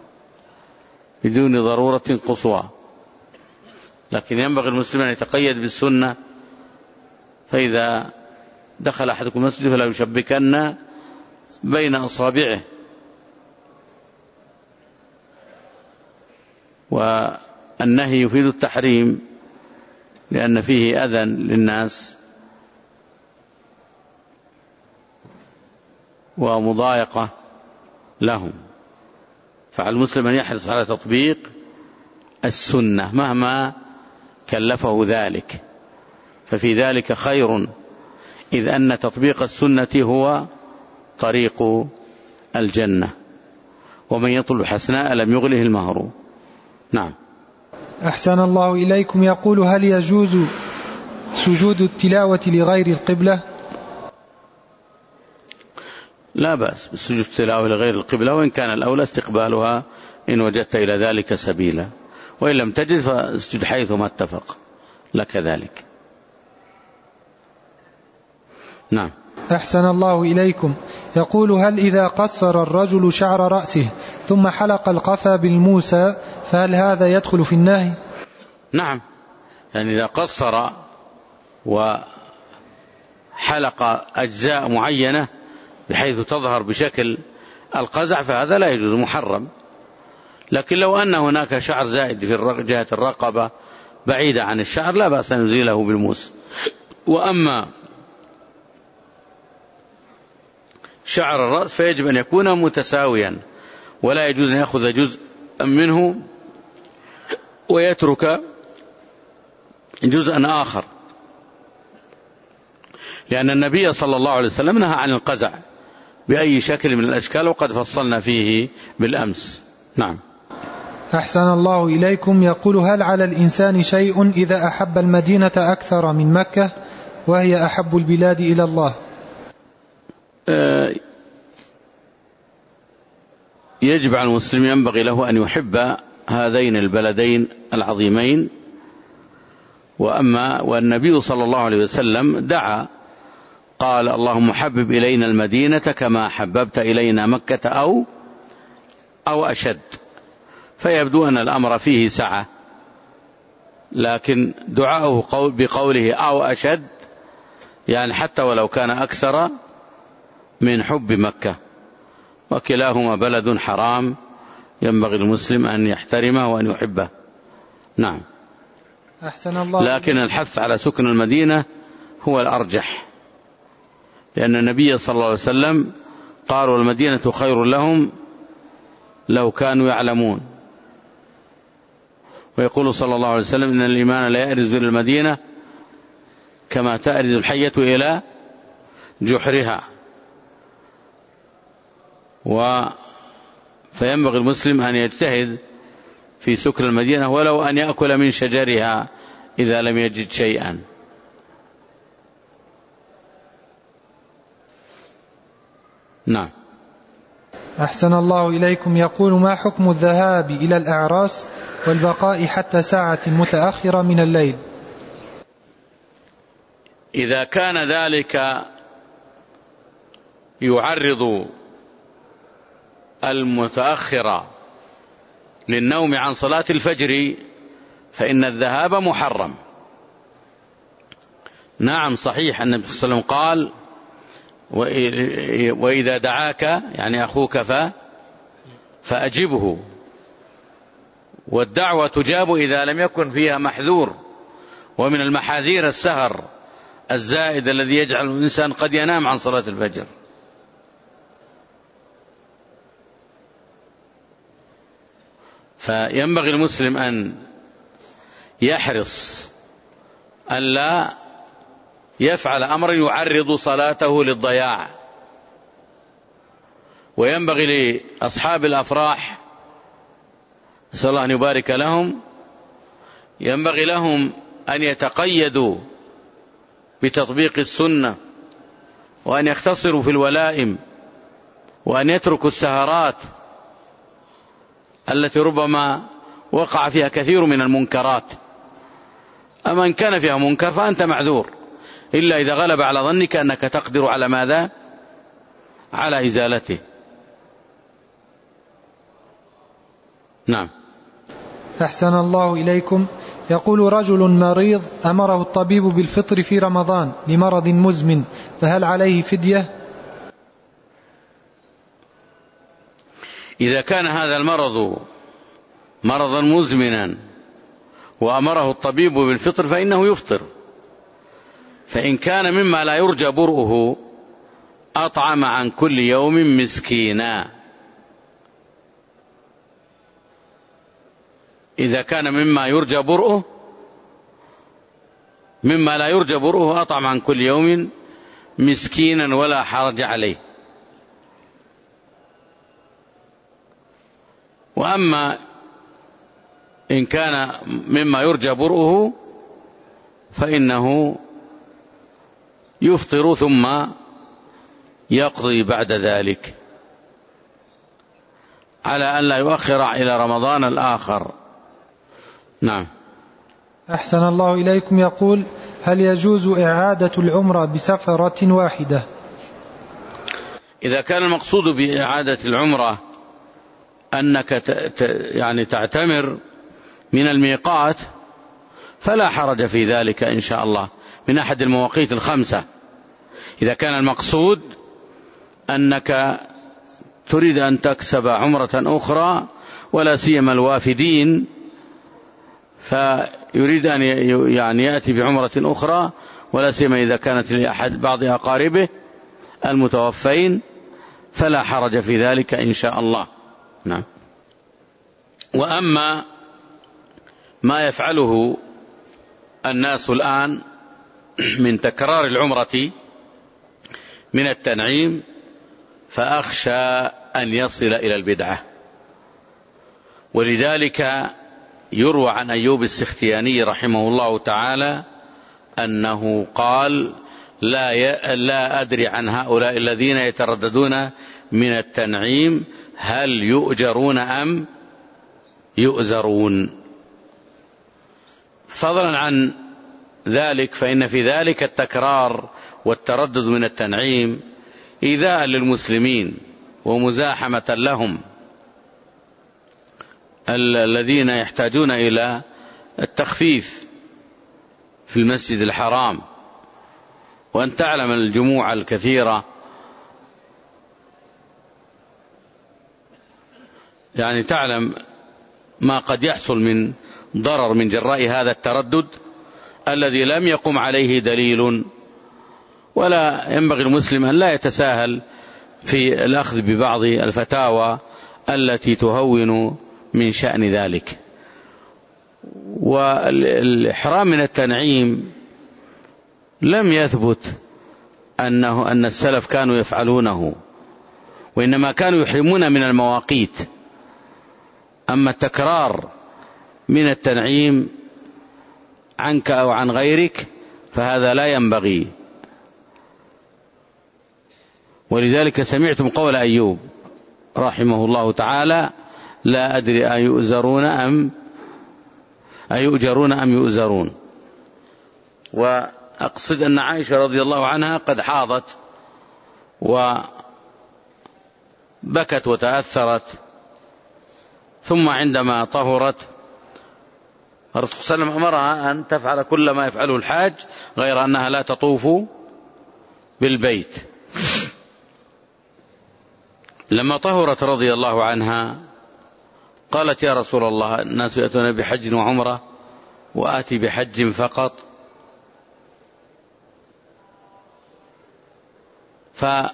بدون ضرورة قصوى. لكن ينبغي المسلم أن يتقيد بالسنة، فإذا دخل أحدكم المسجد فلا يشبكن بين أصابعه. والنهي يفيد التحريم لأن فيه أذى للناس ومضايقة لهم، فعلى المسلم أن يحرص على تطبيق السنة مهما كلفه ذلك، ففي ذلك خير، إذ أن تطبيق السنة هو طريق الجنة، ومن يطلب حسناء لم يغله المهر. نعم. أحسن الله إليكم. يقول: هل يجوز سجود التلاوة لغير القبلة؟ لا بأس بالسجود التلاوة لغير القبلة، وإن كان الأولى استقبالها إن وجدت إلى ذلك سبيلا، وإن لم تجد فاسجد حيثما اتفق لك ذلك. نعم. أحسن الله إليكم. يقول: هل إذا قصر الرجل شعر رأسه ثم حلق القفا بالموسى فهل هذا يدخل في النهي؟ نعم، يعني إذا قصر وحلق أجزاء معينة بحيث تظهر بشكل القزع فهذا لا يجوز، محرم. لكن لو أن هناك شعر زائد في جهة الرقبة بعيدة عن الشعر لا بأس أن يزيله بالموس. وأما شعر الرأس فيجب أن يكون متساويا، ولا يجوز أن يأخذ جزء منه ويترك جزءا آخر، لأن النبي صلى الله عليه وسلم نهى عن القزع بأي شكل من الأشكال، وقد فصلنا فيه بالأمس. نعم. أحسن الله إليكم. يقول: هل على الإنسان شيء إذا أحب المدينة أكثر من مكة وهي أحب البلاد إلى الله؟ يجب على المسلم، ينبغي له أن يحب هذين البلدين العظيمين. والنبي صلى الله عليه وسلم دعا قال: اللهم حبب إلينا المدينة كما حببت إلينا مكة أو أشد. فيبدو أن الأمر فيه سعة، لكن دعاؤه بقوله أو أشد يعني حتى ولو كان أكثر من حب مكة، وكلاهما بلد حرام ينبغي المسلم أن يحترمه وأن يحبه. نعم. أحسن الله. لكن الحث على سكن المدينة هو الأرجح، لأن النبي صلى الله عليه وسلم قال: والمدينة خير لهم لو كانوا يعلمون. ويقول صلى الله عليه وسلم: إن الإيمان لا يأرز إلى المدينة كما تأرز الحية إلى جحرها. فينبغي المسلم أن يجتهد في سكن المدينة ولو أن يأكل من شجرها إذا لم يجد شيئا. نعم. أحسن الله إليكم. يقول: ما حكم الذهاب إلى الأعراس والبقاء حتى ساعة متأخرة من الليل؟ إذا كان ذلك يعرض المتأخر للنوم عن صلاة الفجر فإن الذهاب محرم. نعم صحيح، النبي صلى الله عليه وسلم قال: وإذا دعاك يعني أخوك فأجبه، والدعوة تجاب إذا لم يكن فيها محذور. ومن المحاذير السهر الزائد الذي يجعل الإنسان قد ينام عن صلاة الفجر. فينبغي المسلم أن يحرص ألا يفعل أمرا يعرض صلاته للضياع. وينبغي لأصحاب الأفراح، نسأل الله أن يبارك لهم، ينبغي لهم أن يتقيدوا بتطبيق السنة، وأن يختصروا في الولائم، وأن يتركوا السهرات التي ربما وقع فيها كثير من المنكرات. أما إن كان فيها منكر فأنت معذور، إلا إذا غلب على ظنك أنك تقدر على ماذا؟ على إزالته. نعم. أحسن الله إليكم. يقول: رجل مريض أمره الطبيب بالفطر في رمضان لمرض مزمن، فهل عليه فدية؟ إذا كان هذا المرض مرضا مزمنا وأمره الطبيب بالفطر فإنه يفطر. فإن كان مما لا يرجى برؤه أطعم عن كل يوم مسكينا. إذا كان مما يرجى برؤه، مما لا يرجى برؤه أطعم عن كل يوم مسكينا ولا حرج عليه. وأما إن كان مما يرجى برؤه فإنه يفطر ثم يقضي بعد ذلك، على أن لا يؤخر إلى رمضان الآخر. نعم. أحسن الله إليكم. يقول: هل يجوز إعادة العمرة بسفرة واحدة؟ إذا كان المقصود بإعادة العمرة أنك يعني تعتمر من الميقات فلا حرج في ذلك إن شاء الله، من أحد المواقيت الخمسة. إذا كان المقصود أنك تريد أن تكسب عمرة أخرى، ولا سيما الوافدين، فيريد أن يعني يأتي بعمرة أخرى، ولا سيما إذا كانت لأحد بعض أقاربه المتوفين، فلا حرج في ذلك إن شاء الله. نعم. وأما ما يفعله الناس الآن من تكرار العمرة من التنعيم فأخشى أن يصل إلى البدعة. ولذلك يروى عن أيوب السختياني رحمه الله تعالى أنه قال: لا أدري عن هؤلاء الذين يترددون من التنعيم هل يؤجرون أم يؤزرون. فضلا عن ذلك فإن في ذلك التكرار والتردد من التنعيم إيذاء للمسلمين ومزاحمة لهم الذين يحتاجون إلى التخفيف في المسجد الحرام. وأن تعلم الجموع الكثيرة يعني تعلم ما قد يحصل من ضرر من جراء هذا التردد الذي لم يقم عليه دليل. ولا ينبغي المسلم أن لا يتساهل في الأخذ ببعض الفتاوى التي تهون من شأن ذلك. والإحرام من التنعيم لم يثبت أن السلف كانوا يفعلونه، وإنما كانوا يحرمون من المواقيت. أما التكرار من التنعيم عنك أو عن غيرك فهذا لا ينبغي. ولذلك سمعتم قول أيوب رحمه الله تعالى: لا أدري أيؤجرون أم يؤزرون. وأقصد أن عائشة رضي الله عنها قد حاضت وبكت وتأثرت، ثم عندما طهرت الرسول صلى الله عليه وسلم أمرها أن تفعل كل ما يفعله الحاج غير أنها لا تطوف بالبيت. لما طهرت رضي الله عنها قالت: يا رسول الله، الناس يأتون بحج وعمرة وآتي بحج فقط. فقال: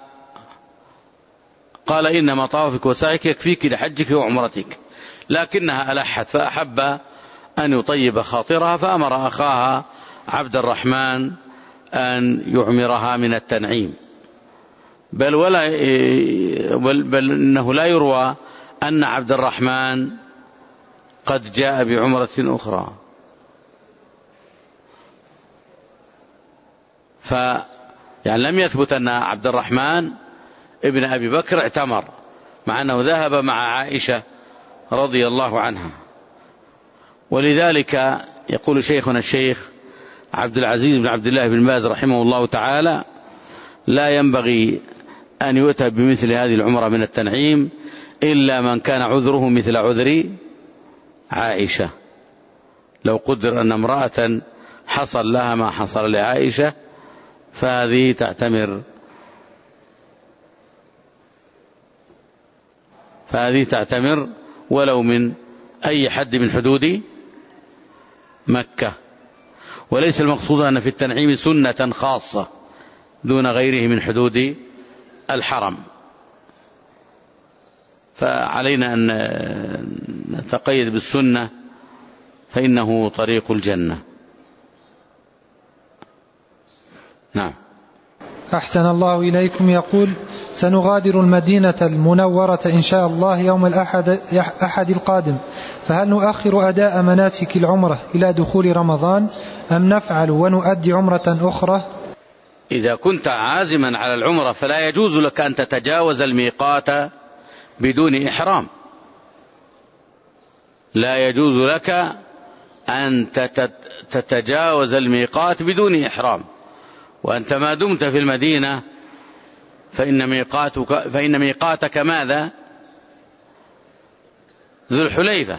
إنما طوافك وسعيك يكفيك لحجك وعمرتك. لكنها ألحت فأحب أن يطيب خاطرها، فأمر أخاها عبد الرحمن أن يعمرها من التنعيم. بل إنه لا يروى أن عبد الرحمن قد جاء بعمرة أخرى. يعني لم يثبت أن عبد الرحمن ابن أبي بكر اعتمر، مع أنه ذهب مع عائشة رضي الله عنها. ولذلك يقول شيخنا الشيخ عبد العزيز بن عبد الله بن باز رحمه الله تعالى: لا ينبغي أن يؤتى بمثل هذه العمرة من التنعيم إلا من كان عذره مثل عذر عائشة. لو قدر أن امرأة حصل لها ما حصل لعائشة فهذه تعتمر ولو من أي حد من حدود مكة. وليس المقصود أن في التنعيم سنة خاصة دون غيره من حدود الحرم، فعلينا أن نتقيد بالسنة فإنه طريق الجنة. نعم. أحسن الله إليكم. يقول: سنغادر المدينة المنورة إن شاء الله يوم الأحد القادم، فهل نؤخر أداء مناسك العمرة إلى دخول رمضان أم نفعل ونؤدي عمرة أخرى؟ إذا كنت عازما على العمرة فلا يجوز لك أن تتجاوز الميقات بدون إحرام. لا يجوز لك أن تتجاوز الميقات بدون إحرام. وأنت ما دمت في المدينة فإن ميقاتك ماذا؟ ذو الحليفة،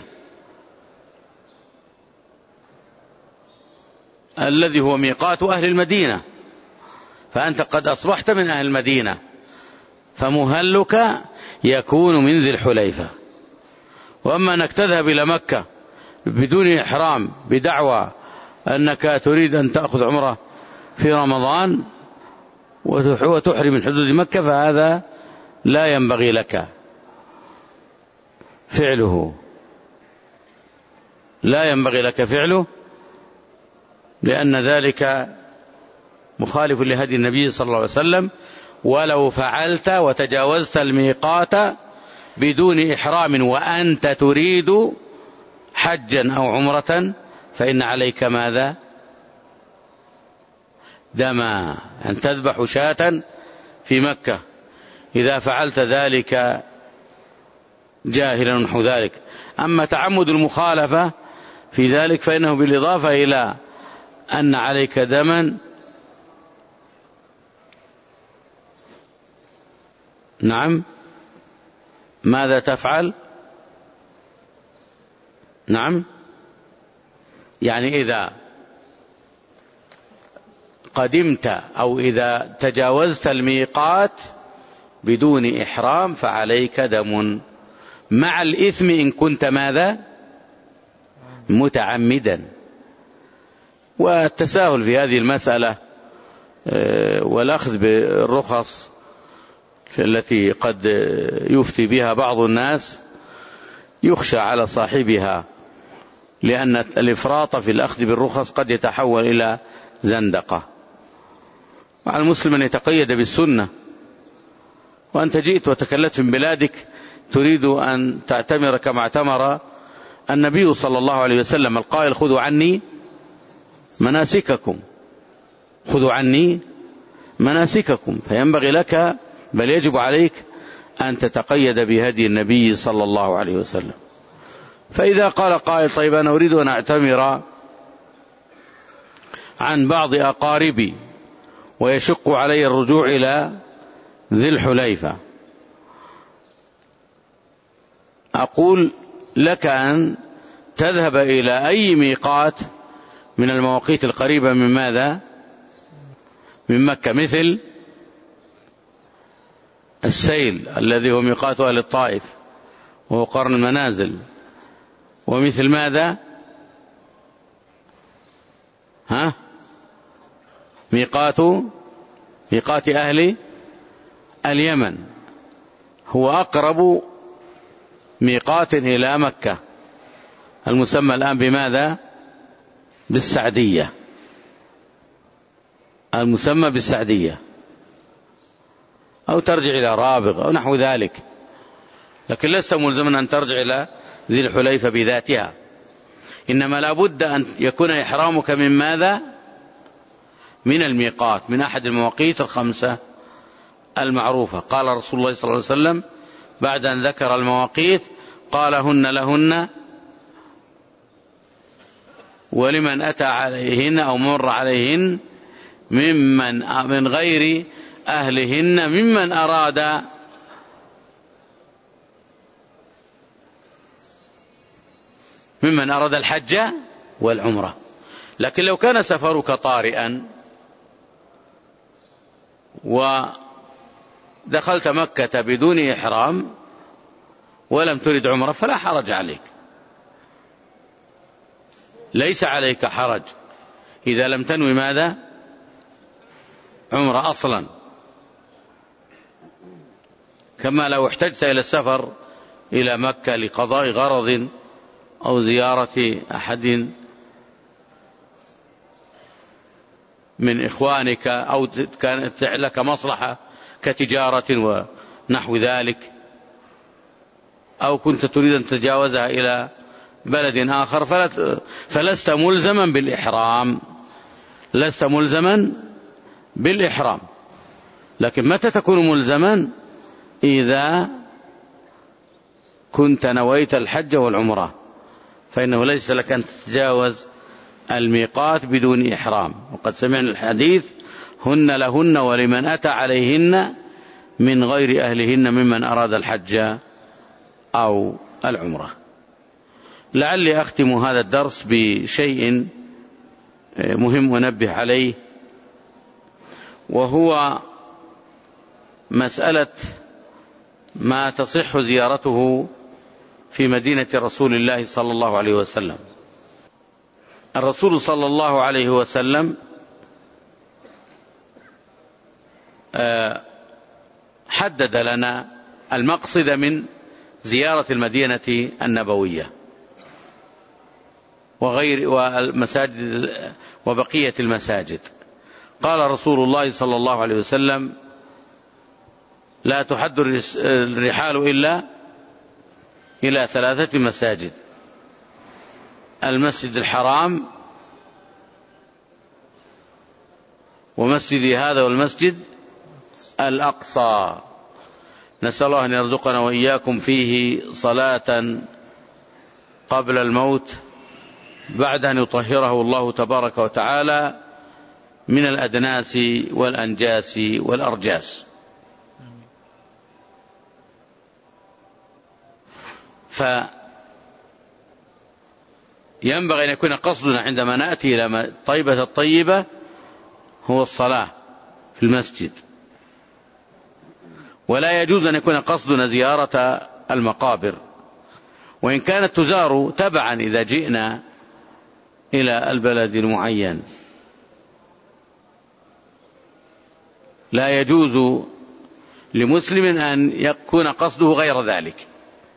الذي هو ميقات أهل المدينة، فأنت قد أصبحت من أهل المدينة، فمهلك يكون من ذي الحليفة. وأما أنك تذهب إلى مكة بدون إحرام بدعوى أنك تريد أن تأخذ عمرة في رمضان وتحرم من حدود مكة فهذا لا ينبغي لك فعله، لا ينبغي لك فعله، لأن ذلك مخالف لهدي النبي صلى الله عليه وسلم. ولو فعلت وتجاوزت الميقات بدون إحرام وأنت تريد حجا أو عمرة فإن عليك ماذا؟ دما، أن تذبح شاة في مكة إذا فعلت ذلك جاهلا نحو ذلك. أما تعمد المخالفة في ذلك فإنه بالإضافة إلى أن عليك دما، نعم، ماذا تفعل؟ نعم، يعني إذا قدمت أو إذا تجاوزت الميقات بدون إحرام فعليك دم مع الإثم إن كنت ماذا؟ متعمدا. والتساهل في هذه المسألة والأخذ بالرخص التي قد يفتي بها بعض الناس يخشى على صاحبها، لأن الإفراط في الأخذ بالرخص قد يتحول إلى زندقة. وعلى المسلم أن يتقيد بالسنة. وأنت جئت وتكلت من بلادك تريد أن تعتمر كما اعتمر النبي صلى الله عليه وسلم القائل: خذوا عني مناسككم، خذوا عني مناسككم. فينبغي لك بل يجب عليك أن تتقيد بهدي النبي صلى الله عليه وسلم. فإذا قال قائل: طيب أنا أريد أن أعتمر عن بعض أقاربي ويشق علي الرجوع إلى ذي الحليفة، أقول لك أن تذهب إلى أي ميقات من المواقيت القريبة من ماذا؟ من مكة، مثل السيل الذي هو ميقات أهل الطائف وهو قرن المنازل، ومثل ماذا؟ ميقات أهل اليمن، هو أقرب ميقات إلى مكة، المسمى الآن بماذا؟ بالسعدية، المسمى بالسعدية، أو ترجع إلى رابغ أو نحو ذلك. لكن لست ملزما أن ترجع إلى ذي الحليفة بذاتها، إنما لابد أن يكون إحرامك من ماذا؟ من الميقات، من أحد المواقيت الخمسة المعروفة. قال رسول الله صلى الله عليه وسلم بعد أن ذكر المواقيت قال: هن لهن ولمن أتى عليهن أو مر عليهن من غير أهلهن ممن أراد الحج والعمرة. لكن لو كان سفرك طارئا ودخلت مكة بدون إحرام ولم ترد عمرة فلا حرج عليك، ليس عليك حرج إذا لم تنوي ماذا؟ عمرة أصلا. كما لو احتجت إلى السفر إلى مكة لقضاء غرض أو زيارة أحد من إخوانك، أو كانت لك مصلحة كتجارة ونحو ذلك، أو كنت تريد أن تتجاوزها إلى بلد آخر، فلست ملزما بالإحرام، لست ملزما بالإحرام. لكن متى تكون ملزما؟ إذا كنت نويت الحج والعمرة، فإنه ليس لك أن تتجاوز الميقات بدون إحرام. وقد سمعنا الحديث: هن لهن ولمن أتى عليهن من غير أهلهن ممن أراد الحج أو العمرة. لعلي أختم هذا الدرس بشيء مهم أنبه عليه، وهو مسألة ما تصح زيارته في مدينة رسول الله صلى الله عليه وسلم. الرسول صلى الله عليه وسلم حدد لنا المقصد من زيارة المدينة النبوية والمساجد وبقية المساجد. قال رسول الله صلى الله عليه وسلم: لا تحد الرحال إلا إلى 3 مساجد: المسجد الحرام، ومسجد هذا، والمسجد الأقصى. نسأل الله أن يرزقنا وإياكم فيه صلاة قبل الموت بعد أن يطهره الله تبارك وتعالى من الأدناس والأنجاس والأرجاس. فينبغي أن يكون قصدنا عندما نأتي إلى طيبة الطيبة هو الصلاة في المسجد، ولا يجوز أن يكون قصدنا زيارة المقابر، وإن كانت تزار تبعا إذا جئنا إلى البلد المعين. لا يجوز لمسلم أن يكون قصده غير ذلك.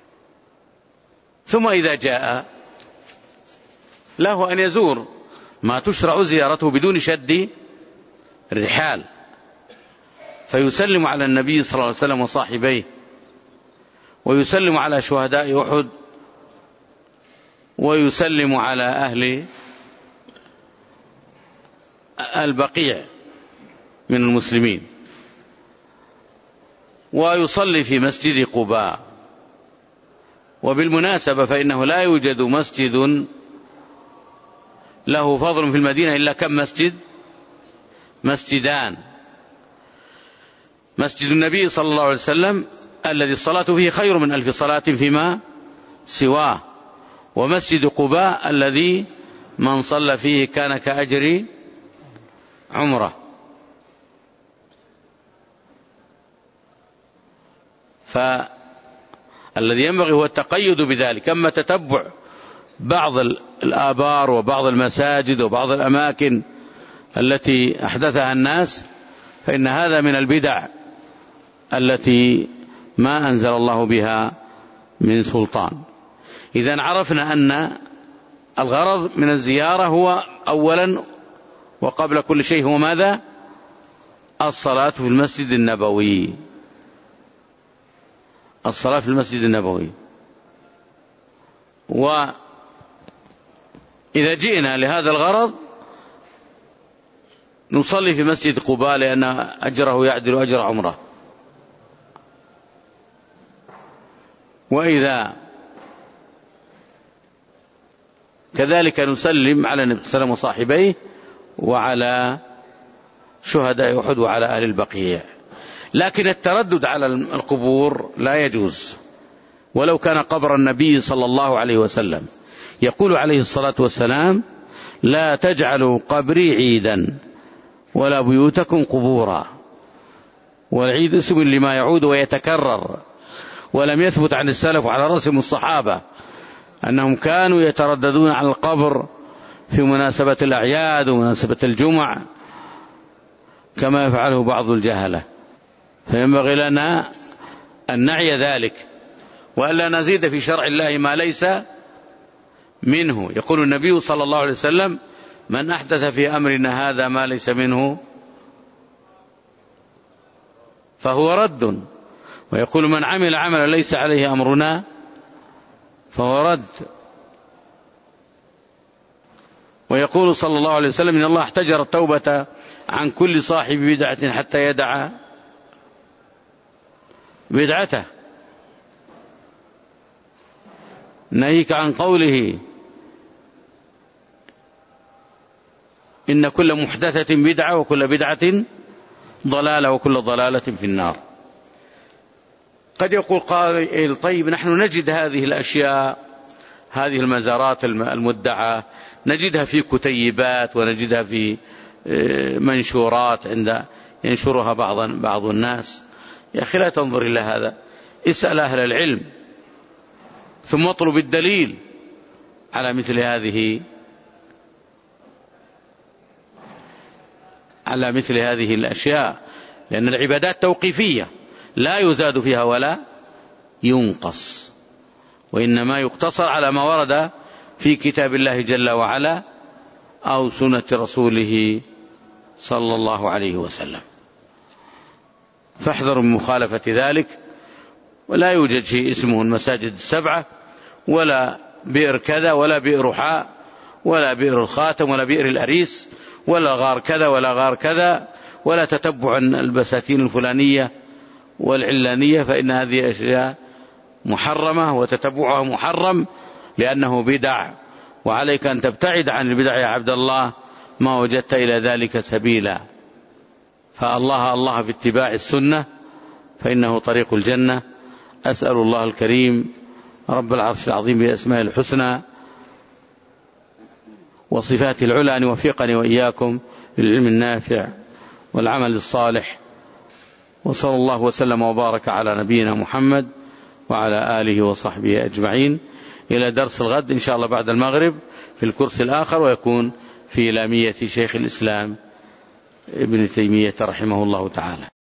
ثم إذا جاء له أن يزور ما تشرع زيارته بدون شد الرحال، فيسلم على النبي صلى الله عليه وسلم وصاحبيه، ويسلم على شهداء أحد، ويسلم على أهل البقيع من المسلمين، ويصلي في مسجد قباء. وبالمناسبة فإنه لا يوجد مسجد له فضل في المدينة إلا كم مسجد؟ مسجدان: مسجد النبي صلى الله عليه وسلم الذي الصلاة فيه خير من 1000 صلاة فيما سواه، ومسجد قباء الذي من صلى فيه كان كأجر عمره. فالذي ينبغي هو التقيد بذلك. أما تتبع بعض الآبار وبعض المساجد وبعض الأماكن التي أحدثها الناس فإن هذا من البدع التي ما أنزل الله بها من سلطان. إذن عرفنا أن الغرض من الزيارة هو أولا وقبل كل شيء هو ماذا؟ الصلاة في المسجد النبوي. الصلاة في المسجد النبوي. وإذا جئنا لهذا الغرض نصلي في مسجد قباء لأن أجره يعدل أجر عمره. وإذا كذلك نسلم على النبي صلى الله عليه وسلم وصاحبيه وعلى شهداء أحد وعلى أهل البقيع. لكن التردد على القبور لا يجوز ولو كان قبر النبي صلى الله عليه وسلم. يقول عليه الصلاة والسلام: لا تجعلوا قبري عيدا ولا بيوتكم قبورا. والعيد اسم لما يعود ويتكرر، ولم يثبت عن السلف وعلى رأسهم الصحابة أنهم كانوا يترددون على القبر في مناسبة الأعياد ومناسبة الجمع كما يفعله بعض الجهلة. فينبغي لنا أن نعي ذلك وألا نزيد في شرع الله ما ليس منه. يقول النبي صلى الله عليه وسلم: من أحدث في أمرنا هذا ما ليس منه فهو رد. ويقول: من عمل عملا ليس عليه أمرنا فهو رد. ويقول صلى الله عليه وسلم: إن الله احتجر التوبة عن كل صاحب بدعة حتى يدع بدعته. ناهيك عن قوله: إن كل محدثة بدعة وكل بدعة ضلالة وكل ضلالة في النار. قد يقول قائل: طيب نحن نجد هذه الأشياء، هذه المزارات المدعاة نجدها في كتيبات ونجدها في منشورات عند ينشرها بعض الناس. يا أخي لا تنظر إلى هذا، اسأل أهل العلم ثم اطلب الدليل على مثل هذه الأشياء، لأن العبادات توقيفية لا يزاد فيها ولا ينقص، وإنما يقتصر على ما ورد في كتاب الله جل وعلا أو سنة رسوله صلى الله عليه وسلم. فاحذروا من مخالفة ذلك. ولا يوجد شيء اسمه المساجد السبعة ولا بئر كذا ولا بئر حاء ولا بئر الخاتم ولا بئر الأريس ولا غار كذا ولا غار كذا ولا تتبع البساتين الفلانية والعلانية، فإن هذه أشياء محرمة وتتبعها محرم لأنه بدع، وعليك أن تبتعد عن البدع يا عبد الله ما وجدت إلى ذلك سبيلا. فالله في اتباع السنة فإنه طريق الجنة. أسأل الله الكريم رب العرش العظيم بأسماء الحسنى وصفات العلى أن يوفقني وإياكم للعلم النافع والعمل الصالح. وصلى الله وسلم وبارك على نبينا محمد وعلى آله وصحبه أجمعين. إلى درس الغد إن شاء الله بعد المغرب في الكرسي الآخر، ويكون في لامية شيخ الإسلام ابن تيمية رحمه الله تعالى.